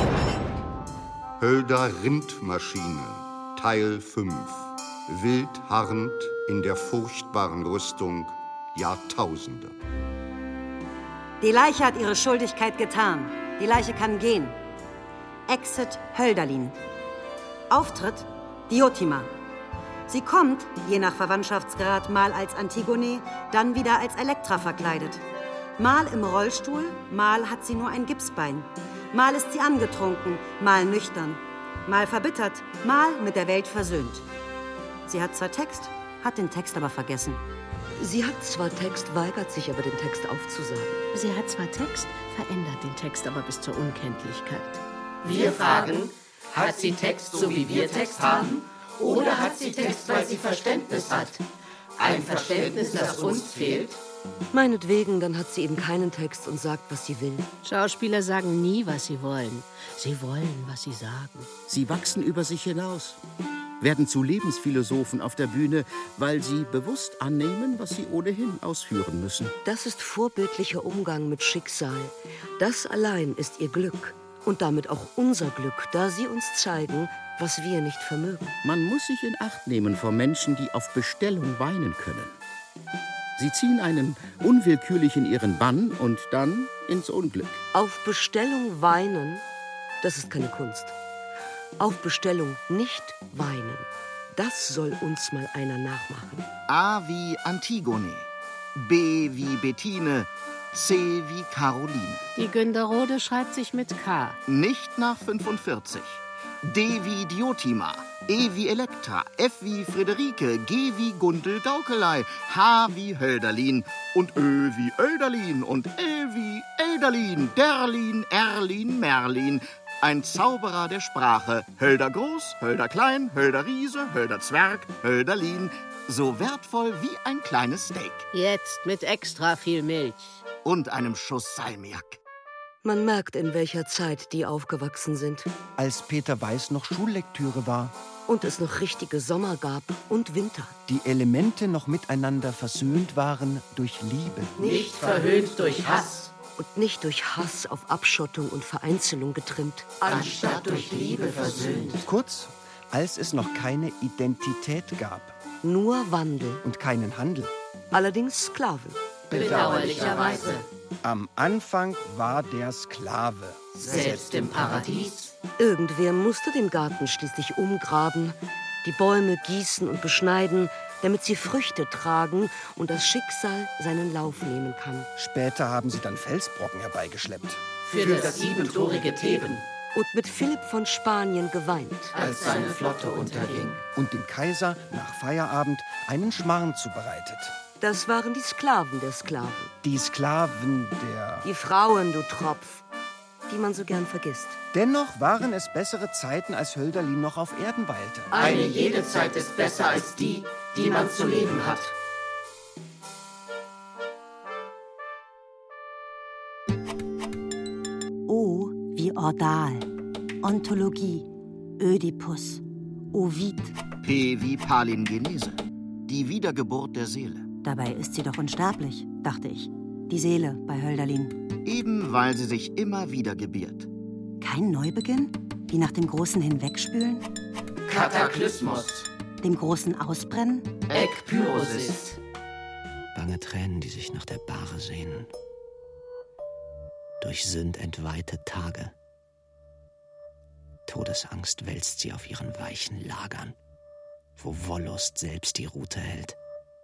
Hölder Rindmaschine, Teil 5. Wild harrend in der furchtbaren Rüstung Jahrtausende. Die Leiche hat ihre Schuldigkeit getan. Die Leiche kann gehen. Exit Hölderlin. Auftritt Diotima. Sie kommt, je nach Verwandtschaftsgrad, mal als Antigone, dann wieder als Elektra verkleidet. Mal im Rollstuhl, mal hat sie nur ein Gipsbein. Mal ist sie angetrunken, mal nüchtern. Mal verbittert, mal mit der Welt versöhnt. Sie hat zwar Text, hat den Text aber vergessen. Sie hat zwar Text, weigert sich aber, den Text aufzusagen. Sie hat zwar Text, verändert den Text aber bis zur Unkenntlichkeit. Wir fragen, hat sie Text, so wie wir Text haben? Oder hat sie Text, weil sie Verständnis hat? Ein Verständnis, das uns fehlt? Meinetwegen, dann hat sie eben keinen Text und sagt, was sie will. Schauspieler sagen nie, was sie wollen. Sie wollen, was sie sagen. Sie wachsen über sich hinaus, werden zu Lebensphilosophen auf der Bühne, weil sie bewusst annehmen, was sie ohnehin ausführen müssen. Das ist vorbildlicher Umgang mit Schicksal. Das allein ist ihr Glück. Und damit auch unser Glück, da sie uns zeigen, was wir nicht vermögen. Man muss sich in Acht nehmen vor Menschen, die auf Bestellung weinen können. Sie ziehen einen unwillkürlich in ihren Bann und dann ins Unglück. Auf Bestellung weinen, das ist keine Kunst. Auf Bestellung nicht weinen, das soll uns mal einer nachmachen. A wie Antigone, B wie Bettine, C wie Caroline. Die Günderode schreibt sich mit K. Nicht nach 45. D wie Diotima, E wie Elektra, F wie Friederike, G wie Gundel Gaukelei, H wie Hölderlin und Ö wie Oelderlin und L wie Elderlin, Derlin, Erlin, Merlin. Ein Zauberer der Sprache. Hölder groß, Hölder klein, Hölder Riese, Hölder Zwerg, Hölderlin. So wertvoll wie ein kleines Steak. Jetzt mit extra viel Milch. Und einem Schuss Salmiak. Man merkt, in welcher Zeit die aufgewachsen sind. Als Peter Weiß noch Schullektüre war. Und es noch richtige Sommer gab und Winter. Die Elemente noch miteinander versöhnt waren durch Liebe. Nicht verhöhnt durch Hass. Und nicht durch Hass auf Abschottung und Vereinzelung getrimmt. Anstatt durch Liebe versöhnt. Kurz, als es noch keine Identität gab. Nur Wandel. Und keinen Handel. Allerdings Sklaven. Bedauerlicherweise. Am Anfang war der Sklave. Selbst im Paradies. Irgendwer musste den Garten schließlich umgraben, die Bäume gießen und beschneiden, damit sie Früchte tragen und das Schicksal seinen Lauf nehmen kann. Später haben sie dann Felsbrocken herbeigeschleppt. Für das siebentorige Theben. Und mit Philipp von Spanien geweint, als seine Flotte unterging. Und dem Kaiser nach Feierabend einen Schmarrn zubereitet. Das waren die Sklaven der Sklaven. Die Sklaven der... Die Frauen, du Tropf, die man so gern vergisst. Dennoch waren es bessere Zeiten, als Hölderlin noch auf Erden weilte. Eine jede Zeit ist besser als die, die man zu leben hat. O wie Ordal, Ontologie, Ödipus, Ovid. P wie Palingenese, die Wiedergeburt der Seele. Dabei ist sie doch unsterblich, dachte ich. Die Seele bei Hölderlin. Eben weil sie sich immer wieder gebiert. Kein Neubeginn? Wie nach dem großen Hinwegspülen? Kataklysmos. Dem großen Ausbrennen? Ekpyrosis. Bange Tränen, die sich nach der Bahre sehnen. Durch Sünd entweihte Tage. Todesangst wälzt sie auf ihren weichen Lagern, wo Wollust selbst die Rute hält.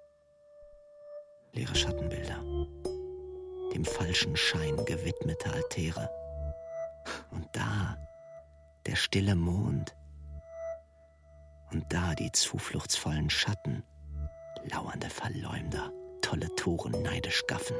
Leere Schattenbilder, dem falschen Schein gewidmete Altäre. da der stille Mond. Und da die zufluchtsvollen Schatten, lauernde Verleumder, tolle Toren neidisch gaffen.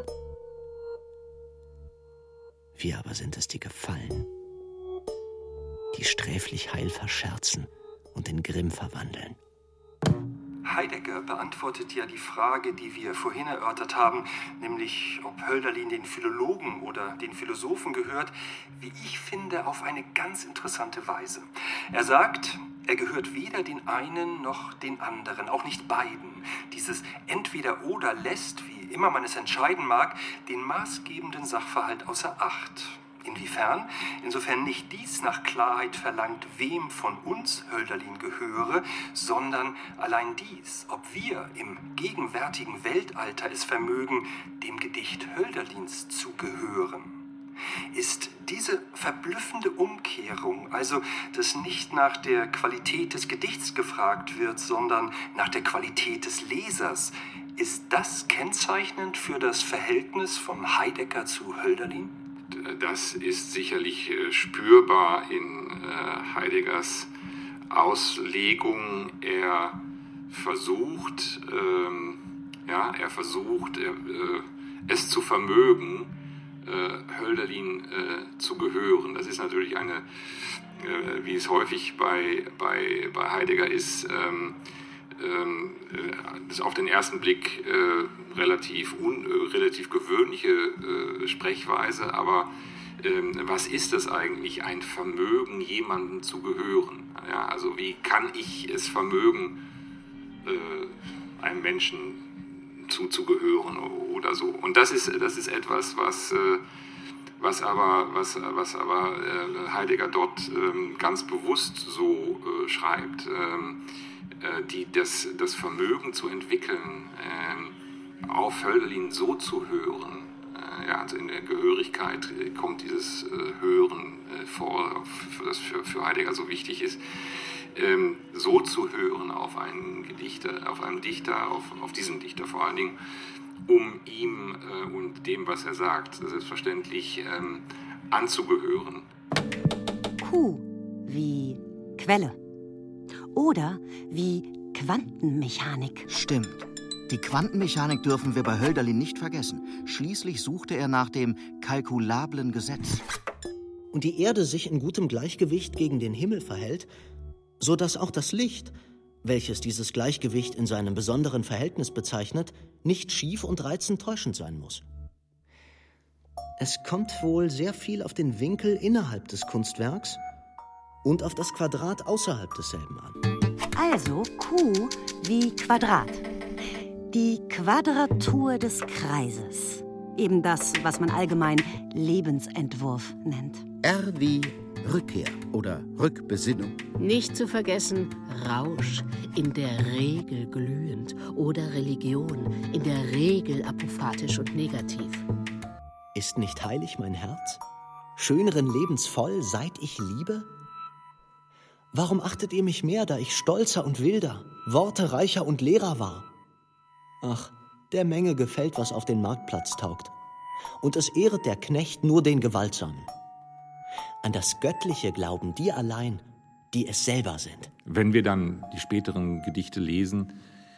Wir aber sind es, die gefallen, die sträflich Heil verscherzen und in Grimm verwandeln. Heidegger beantwortet ja die Frage, die wir vorhin erörtert haben, nämlich ob Hölderlin den Philologen oder den Philosophen gehört, wie ich finde, auf eine ganz interessante Weise. Er sagt, er gehört weder den einen noch den anderen, auch nicht beiden. Dieses Entweder-Oder lässt, wie immer man es entscheiden mag, den maßgebenden Sachverhalt außer Acht. Inwiefern? Insofern nicht dies nach Klarheit verlangt, wem von uns Hölderlin gehöre, sondern allein dies, ob wir im gegenwärtigen Weltalter es vermögen, dem Gedicht Hölderlins zu gehören. Ist diese verblüffende Umkehrung, also dass nicht nach der Qualität des Gedichts gefragt wird, sondern nach der Qualität des Lesers, ist das kennzeichnend für das Verhältnis von Heidegger zu Hölderlin? Das ist sicherlich spürbar in Heideggers Auslegung. Er versucht, es zu vermögen, Hölderlin zu gehören. Das ist natürlich eine, wie es häufig bei Heidegger ist, das ist auf den ersten Blick relativ gewöhnliche Sprechweise, aber was ist das eigentlich, ein Vermögen, jemandem zu gehören? Ja, also wie kann ich es vermögen, einem Menschen zuzugehören oder so? Und das ist etwas, was aber Heidegger dort ganz bewusst so schreibt. Das Vermögen zu entwickeln, auf Hölderlin so zu hören, also in der Gehörigkeit kommt dieses Hören vor, das für Heidegger so wichtig ist, so zu hören auf einen Dichter, auf diesen Dichter vor allen Dingen, um ihm und dem, was er sagt, selbstverständlich anzugehören. Q wie Quelle. Oder wie Quantenmechanik. Stimmt. Die Quantenmechanik dürfen wir bei Hölderlin nicht vergessen. Schließlich suchte er nach dem kalkulablen Gesetz. Und die Erde sich in gutem Gleichgewicht gegen den Himmel verhält, so dass auch das Licht, welches dieses Gleichgewicht in seinem besonderen Verhältnis bezeichnet, nicht schief und reizend täuschend sein muss. Es kommt wohl sehr viel auf den Winkel innerhalb des Kunstwerks und auf das Quadrat außerhalb desselben an. Also Q wie Quadrat. Die Quadratur des Kreises. Eben das, was man allgemein Lebensentwurf nennt. R wie Rückkehr oder Rückbesinnung. Nicht zu vergessen Rausch, in der Regel glühend, oder Religion, in der Regel apophatisch und negativ. Ist nicht heilig mein Herz? Schöneren Lebens voll, seit ich liebe? Warum achtet ihr mich mehr, da ich stolzer und wilder, wortereicher und lehrer war? Ach, der Menge gefällt, was auf den Marktplatz taugt. Und es ehret der Knecht nur den Gewaltsamen. An das Göttliche glauben die allein, die es selber sind. Wenn wir dann die späteren Gedichte lesen,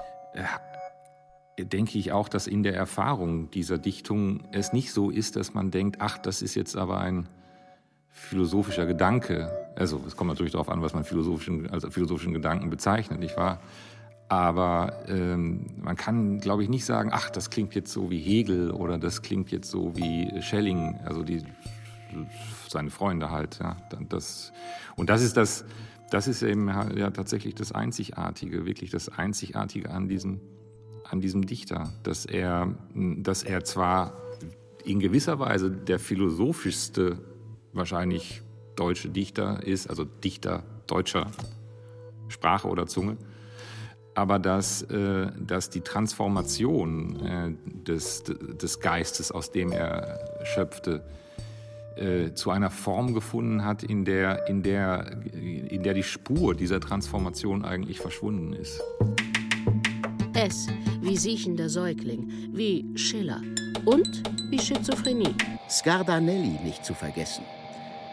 denke ich auch, dass in der Erfahrung dieser Dichtung es nicht so ist, dass man denkt, ach, das ist jetzt aber ein philosophischer Gedanke. Also es kommt natürlich darauf an, was man als philosophischen Gedanken bezeichnet, nicht wahr? Aber man kann, glaube ich, nicht sagen, ach, das klingt jetzt so wie Hegel oder das klingt jetzt so wie Schelling, also seine Freunde halt. Ja, das ist eben ja tatsächlich das Einzigartige, wirklich das Einzigartige an diesem Dichter, dass er zwar in gewisser Weise der philosophischste wahrscheinlich deutsche Dichter ist, also Dichter deutscher Sprache oder Zunge, aber dass die Transformation des Geistes, aus dem er schöpfte, zu einer Form gefunden hat, in der die Spur dieser Transformation eigentlich verschwunden ist. S wie siechender Säugling, wie Schiller und wie Schizophrenie. Scardanelli nicht zu vergessen.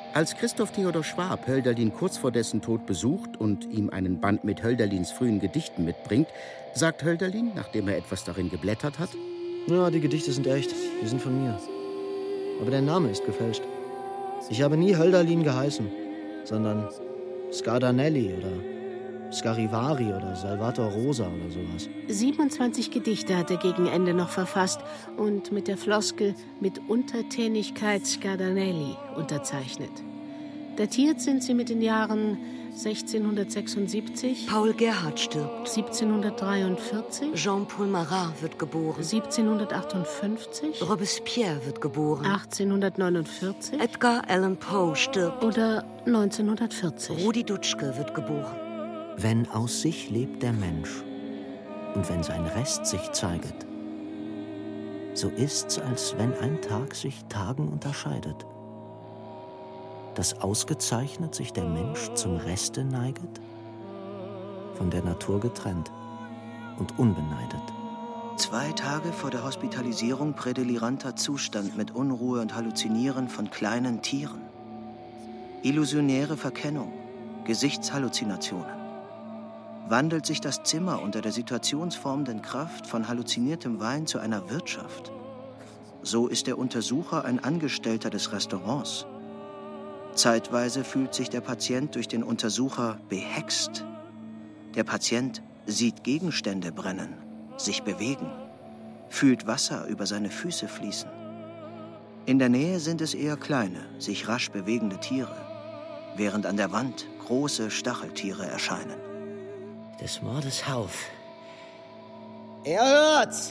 Als Christoph Theodor Schwab Hölderlin kurz vor dessen Tod besucht und ihm einen Band mit Hölderlins frühen Gedichten mitbringt, sagt Hölderlin, nachdem er etwas darin geblättert hat: Ja, die Gedichte sind echt, die sind von mir. Aber der Name ist gefälscht. Ich habe nie Hölderlin geheißen, sondern Scardanelli oder Scarivari oder Salvator Rosa oder sowas. 27 Gedichte hat er gegen Ende noch verfasst und mit der Floskel „mit Untertänigkeit Scardanelli" unterzeichnet. Datiert sind sie mit den Jahren 1676. Paul Gerhardt stirbt. 1743. Jean-Paul Marat wird geboren. 1758. Robespierre wird geboren. 1849. Edgar Allan Poe stirbt. Oder 1940. Rudi Dutschke wird geboren. Wenn aus sich lebt der Mensch und wenn sein Rest sich zeiget, so ist's, als wenn ein Tag sich Tagen unterscheidet. Dass ausgezeichnet sich der Mensch zum Reste neiget, von der Natur getrennt und unbeneidet. 2 Tage vor der Hospitalisierung prädeliranter Zustand mit Unruhe und Halluzinieren von kleinen Tieren. Illusionäre Verkennung, Gesichtshalluzinationen. Wandelt sich das Zimmer unter der situationsformenden Kraft von halluziniertem Wein zu einer Wirtschaft. So ist der Untersucher ein Angestellter des Restaurants. Zeitweise fühlt sich der Patient durch den Untersucher behext. Der Patient sieht Gegenstände brennen, sich bewegen, fühlt Wasser über seine Füße fließen. In der Nähe sind es eher kleine, sich rasch bewegende Tiere, während an der Wand große Stacheltiere erscheinen. Des Mordes Hauf. Er hört's!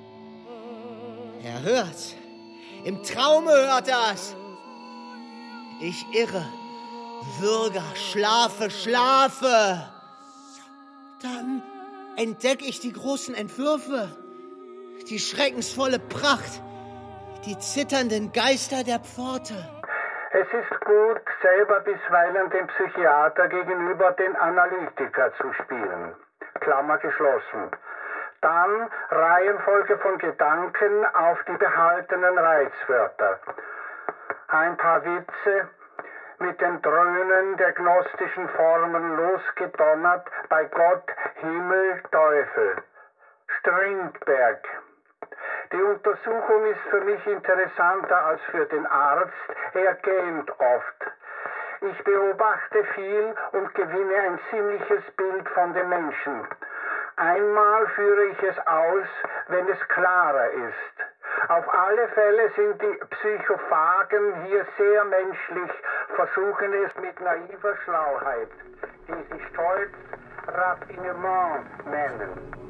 Er hört's! Im Traume hört er's! Ich irre, würge, schlafe. Dann entdecke ich die großen Entwürfe, die schreckensvolle Pracht, die zitternden Geister der Pforte. Es ist gut, selber bisweilen dem Psychiater gegenüber den Analytiker zu spielen. Klammer geschlossen. Dann Reihenfolge von Gedanken auf die behaltenen Reizwörter. Ein paar Witze, mit den Dröhnen der gnostischen Formen losgedonnert bei Gott, Himmel, Teufel. Strindberg. Die Untersuchung ist für mich interessanter als für den Arzt. Er gähnt oft. Ich beobachte viel und gewinne ein ziemliches Bild von den Menschen. Einmal führe ich es aus, wenn es klarer ist. Auf alle Fälle sind die Psychophagen hier sehr menschlich, versuchen es mit naiver Schlauheit, die sie stolz Raffinement nennen.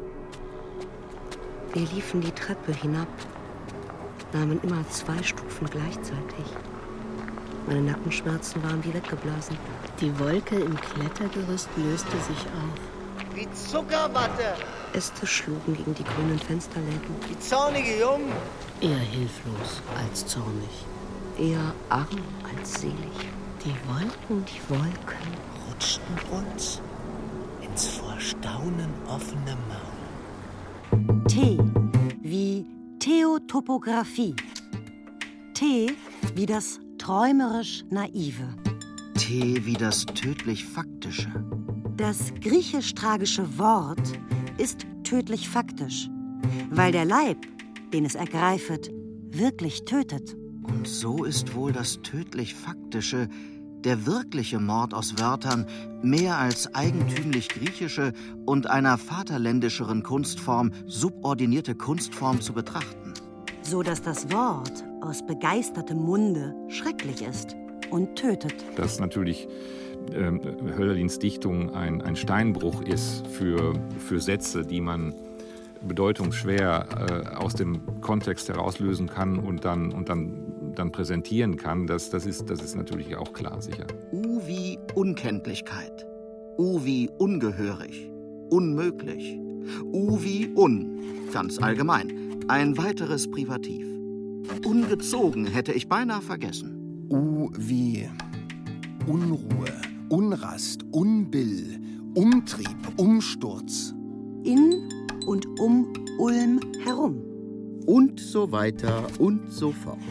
Wir liefen die Treppe hinab, nahmen immer 2 Stufen gleichzeitig. Meine Nackenschmerzen waren wie weggeblasen. Die Wolke im Klettergerüst löste sich auf. Wie Zuckerwatte. Äste schlugen gegen die grünen Fensterläden. Die zornige Jungen. Eher hilflos als zornig. Eher arm als selig. Die Wolken rutschten uns ins vor Staunen offene Maul. T wie Theotopographie. T wie das träumerisch Naive. T wie das tödlich Faktische. Das griechisch-tragische Wort ist tödlich faktisch, weil der Leib, den es ergreifet, wirklich tötet. Und so ist wohl das tödlich Faktische, der wirkliche Mord aus Wörtern, mehr als eigentümlich griechische und einer vaterländischeren Kunstform subordinierte Kunstform zu betrachten. So dass das Wort aus begeistertem Munde schrecklich ist und tötet. Dass natürlich Hölderlins Dichtung ein Steinbruch ist für Sätze, die man bedeutungsschwer aus dem Kontext herauslösen kann und dann präsentieren kann, das ist natürlich auch klar, sicher. U wie Unkenntlichkeit, U wie ungehörig, unmöglich, U wie ganz allgemein, ein weiteres Privativ. Ungezogen hätte ich beinahe vergessen. U wie Unruhe, Unrast, Unbill, Umtrieb, Umsturz. In und um Ulm herum. Und so weiter und so fort.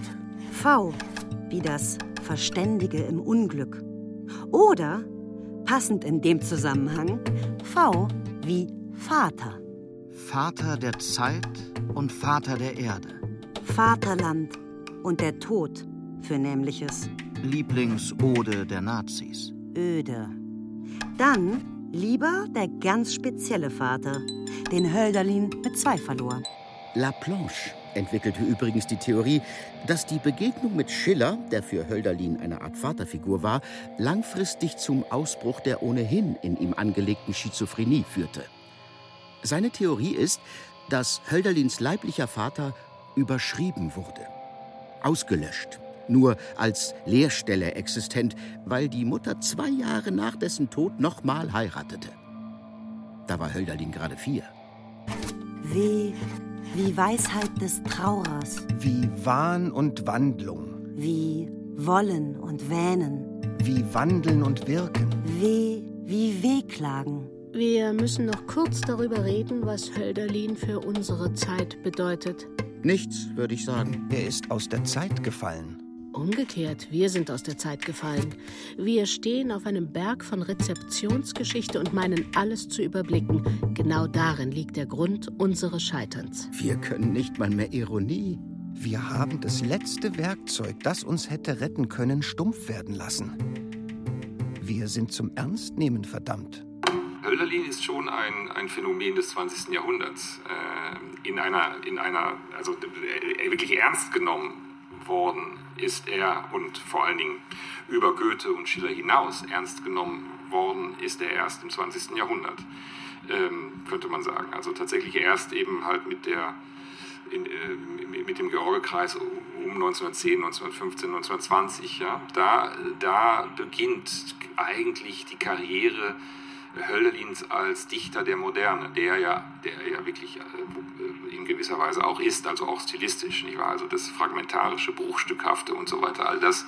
V wie das Verständige im Unglück. Oder, passend in dem Zusammenhang, V wie Vater. Vater der Zeit und Vater der Erde. Vaterland und der Tod für Nämliches. Lieblingsode der Nazis. Öde. Dann lieber der ganz spezielle Vater, den Hölderlin mit 2 verlor. Laplanche entwickelte übrigens die Theorie, dass die Begegnung mit Schiller, der für Hölderlin eine Art Vaterfigur war, langfristig zum Ausbruch der ohnehin in ihm angelegten Schizophrenie führte. Seine Theorie ist, dass Hölderlins leiblicher Vater überschrieben wurde, ausgelöscht, nur als Leerstelle existent, weil die Mutter 2 Jahre nach dessen Tod nochmal heiratete. Da war Hölderlin gerade 4. Wie Weisheit des Traurers. Wie Wahn und Wandlung. Wie Wollen und Wähnen. Wie Wandeln und Wirken. Wie Wehklagen. Wir müssen noch kurz darüber reden, was Hölderlin für unsere Zeit bedeutet. Nichts, würde ich sagen. Er ist aus der Zeit gefallen. Umgekehrt, wir sind aus der Zeit gefallen. Wir stehen auf einem Berg von Rezeptionsgeschichte und meinen alles zu überblicken. Genau darin liegt der Grund unseres Scheiterns. Wir können nicht mal mehr Ironie. Wir haben das letzte Werkzeug, das uns hätte retten können, stumpf werden lassen. Wir sind zum Ernstnehmen verdammt. Hölderlin ist schon ein Phänomen des 20. Jahrhunderts. Also wirklich ernst genommen worden ist er und vor allen Dingen über Goethe und Schiller hinaus ernst genommen worden ist er erst im 20. Jahrhundert, könnte man sagen. Also tatsächlich erst eben halt mit dem George-Kreis um 1910, 1915, 1920. Ja, da beginnt eigentlich die Karriere Hölderlins als Dichter der Moderne, der ja wirklich in gewisser Weise auch ist, also auch stilistisch, nicht wahr? Also das Fragmentarische, Bruchstückhafte und so weiter, all das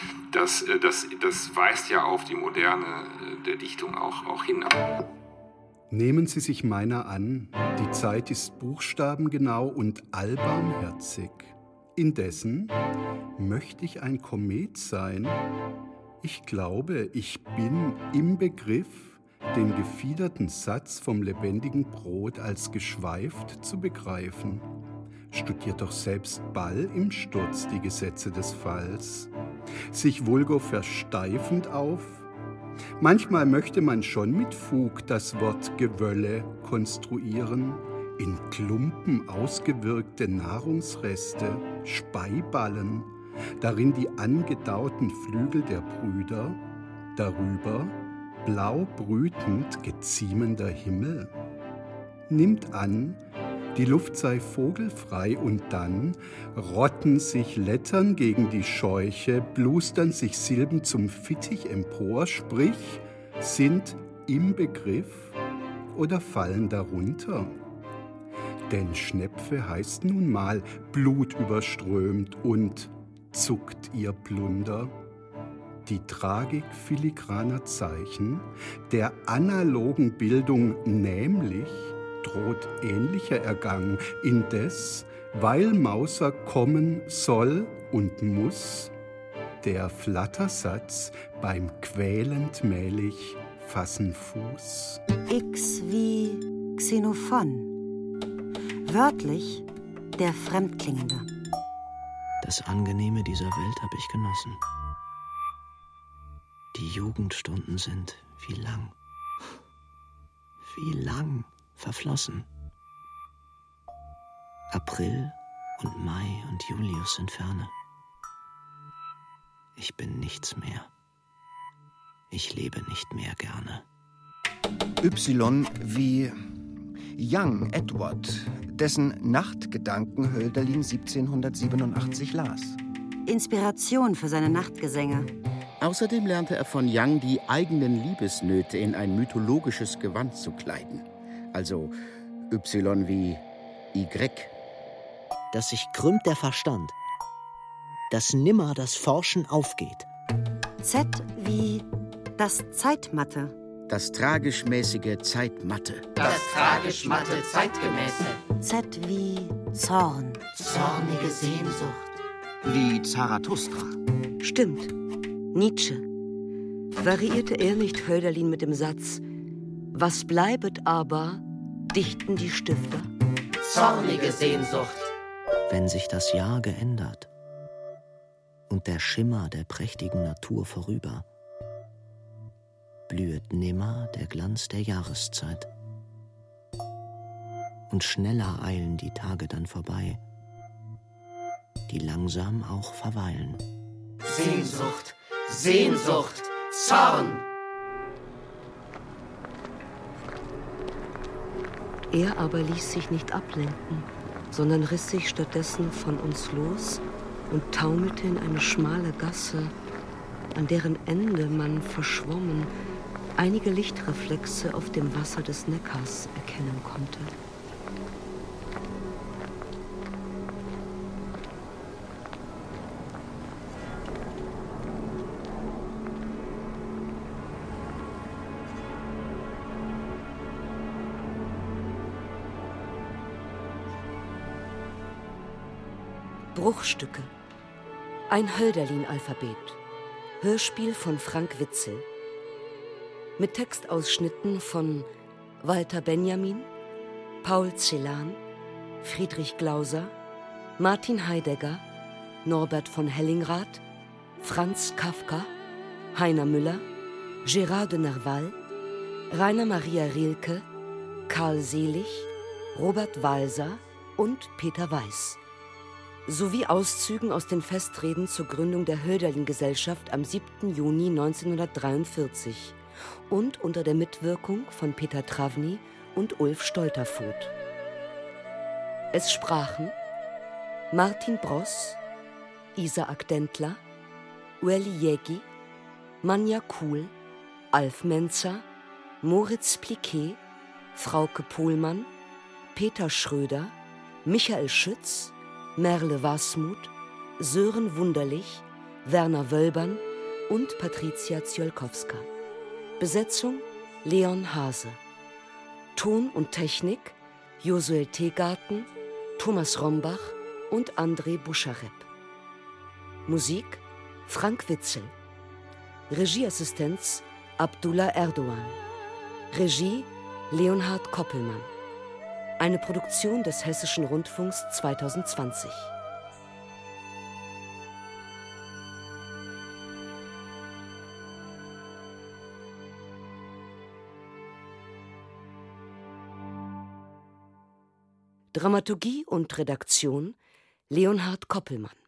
weist ja auf die Moderne der Dichtung auch hin. Nehmen Sie sich meiner an, die Zeit ist buchstabengenau und allbarmherzig. Indessen möchte ich ein Komet sein. Ich glaube, ich bin im Begriff, den gefiederten Satz vom lebendigen Brot als geschweift zu begreifen. Studiert doch selbst Ball im Sturz die Gesetze des Falls. Sich vulgo versteifend auf. Manchmal möchte man schon mit Fug das Wort Gewölle konstruieren, in Klumpen ausgewirkte Nahrungsreste, Speiballen, darin die angedauten Flügel der Brüder, darüber blau brütend geziemender Himmel. Nimmt an, die Luft sei vogelfrei und dann rotten sich Lettern gegen die Scheuche, blustern sich Silben zum Fittich empor, sprich, sind im Begriff oder fallen darunter. Denn Schnepfe heißt nun mal blutüberströmt und zuckt ihr Plunder. Die Tragik filigraner Zeichen der analogen Bildung nämlich droht ähnlicher Ergang, indes, weil Mauser kommen soll und muss, der Flattersatz beim quälend mählich fassen Fuß. X wie Xenophon. Wörtlich der Fremdklingende. Das Angenehme dieser Welt habe ich genossen. Die Jugendstunden sind wie lang verflossen. April und Mai und Julius sind ferne. Ich bin nichts mehr. Ich lebe nicht mehr gerne. Y wie Young Edward, dessen Nachtgedanken Hölderlin 1787 las. Inspiration für seine Nachtgesänge. Außerdem lernte er von Young, die eigenen Liebesnöte in ein mythologisches Gewand zu kleiden. Also Y wie Y. Dass sich krümmt der Verstand, dass nimmer das Forschen aufgeht. Z wie das Zeitmatte. Das tragisch-mäßige Zeitmatte. Das tragisch-matte Zeitgemäße. Z wie Zorn. Zornige Sehnsucht. Wie Zarathustra. Stimmt. Nietzsche. Variierte er nicht Hölderlin mit dem Satz: Was bleibet aber, dichten die Stifter? Zornige Sehnsucht. Wenn sich das Jahr geändert und der Schimmer der prächtigen Natur vorüber, blühet nimmer der Glanz der Jahreszeit. Und schneller eilen die Tage dann vorbei, die langsam auch verweilen. Sehnsucht, Sehnsucht, Zorn. Er aber ließ sich nicht ablenken, sondern riss sich stattdessen von uns los und taumelte in eine schmale Gasse, an deren Ende man verschwommen einige Lichtreflexe auf dem Wasser des Neckars erkennen konnte. Bruchstücke. Ein Hölderlin-Alphabet. Hörspiel von Frank Witzel. Mit Textausschnitten von Walter Benjamin, Paul Celan, Friedrich Glauser, Martin Heidegger, Norbert von Hellingrath, Franz Kafka, Heiner Müller, Gérard de Nerval, Rainer Maria Rilke, Karl Selig, Robert Walser und Peter Weiß. Sowie Auszügen aus den Festreden zur Gründung der Hölderlin-Gesellschaft am 7. Juni 1943 und unter der Mitwirkung von Peter Travny und Ulf Stolterfoht. Es sprachen Martin Bross, Isaac Dentler, Ueli Jägi, Manja Kuhl, Alf Menzer, Moritz Pliquet, Frauke Pohlmann, Peter Schröder, Michael Schütz, Merle Wasmuth, Sören Wunderlich, Werner Wölbern und Patricia Ziolkowska. Besetzung Leon Hase. Ton und Technik Josuel Tegarten, Thomas Rombach und André Buscharep. Musik Frank Witzel. Regieassistenz Abdullah Erdogan. Regie Leonhard Koppelmann. Eine Produktion des Hessischen Rundfunks 2020. Dramaturgie und Redaktion Leonhard Koppelmann.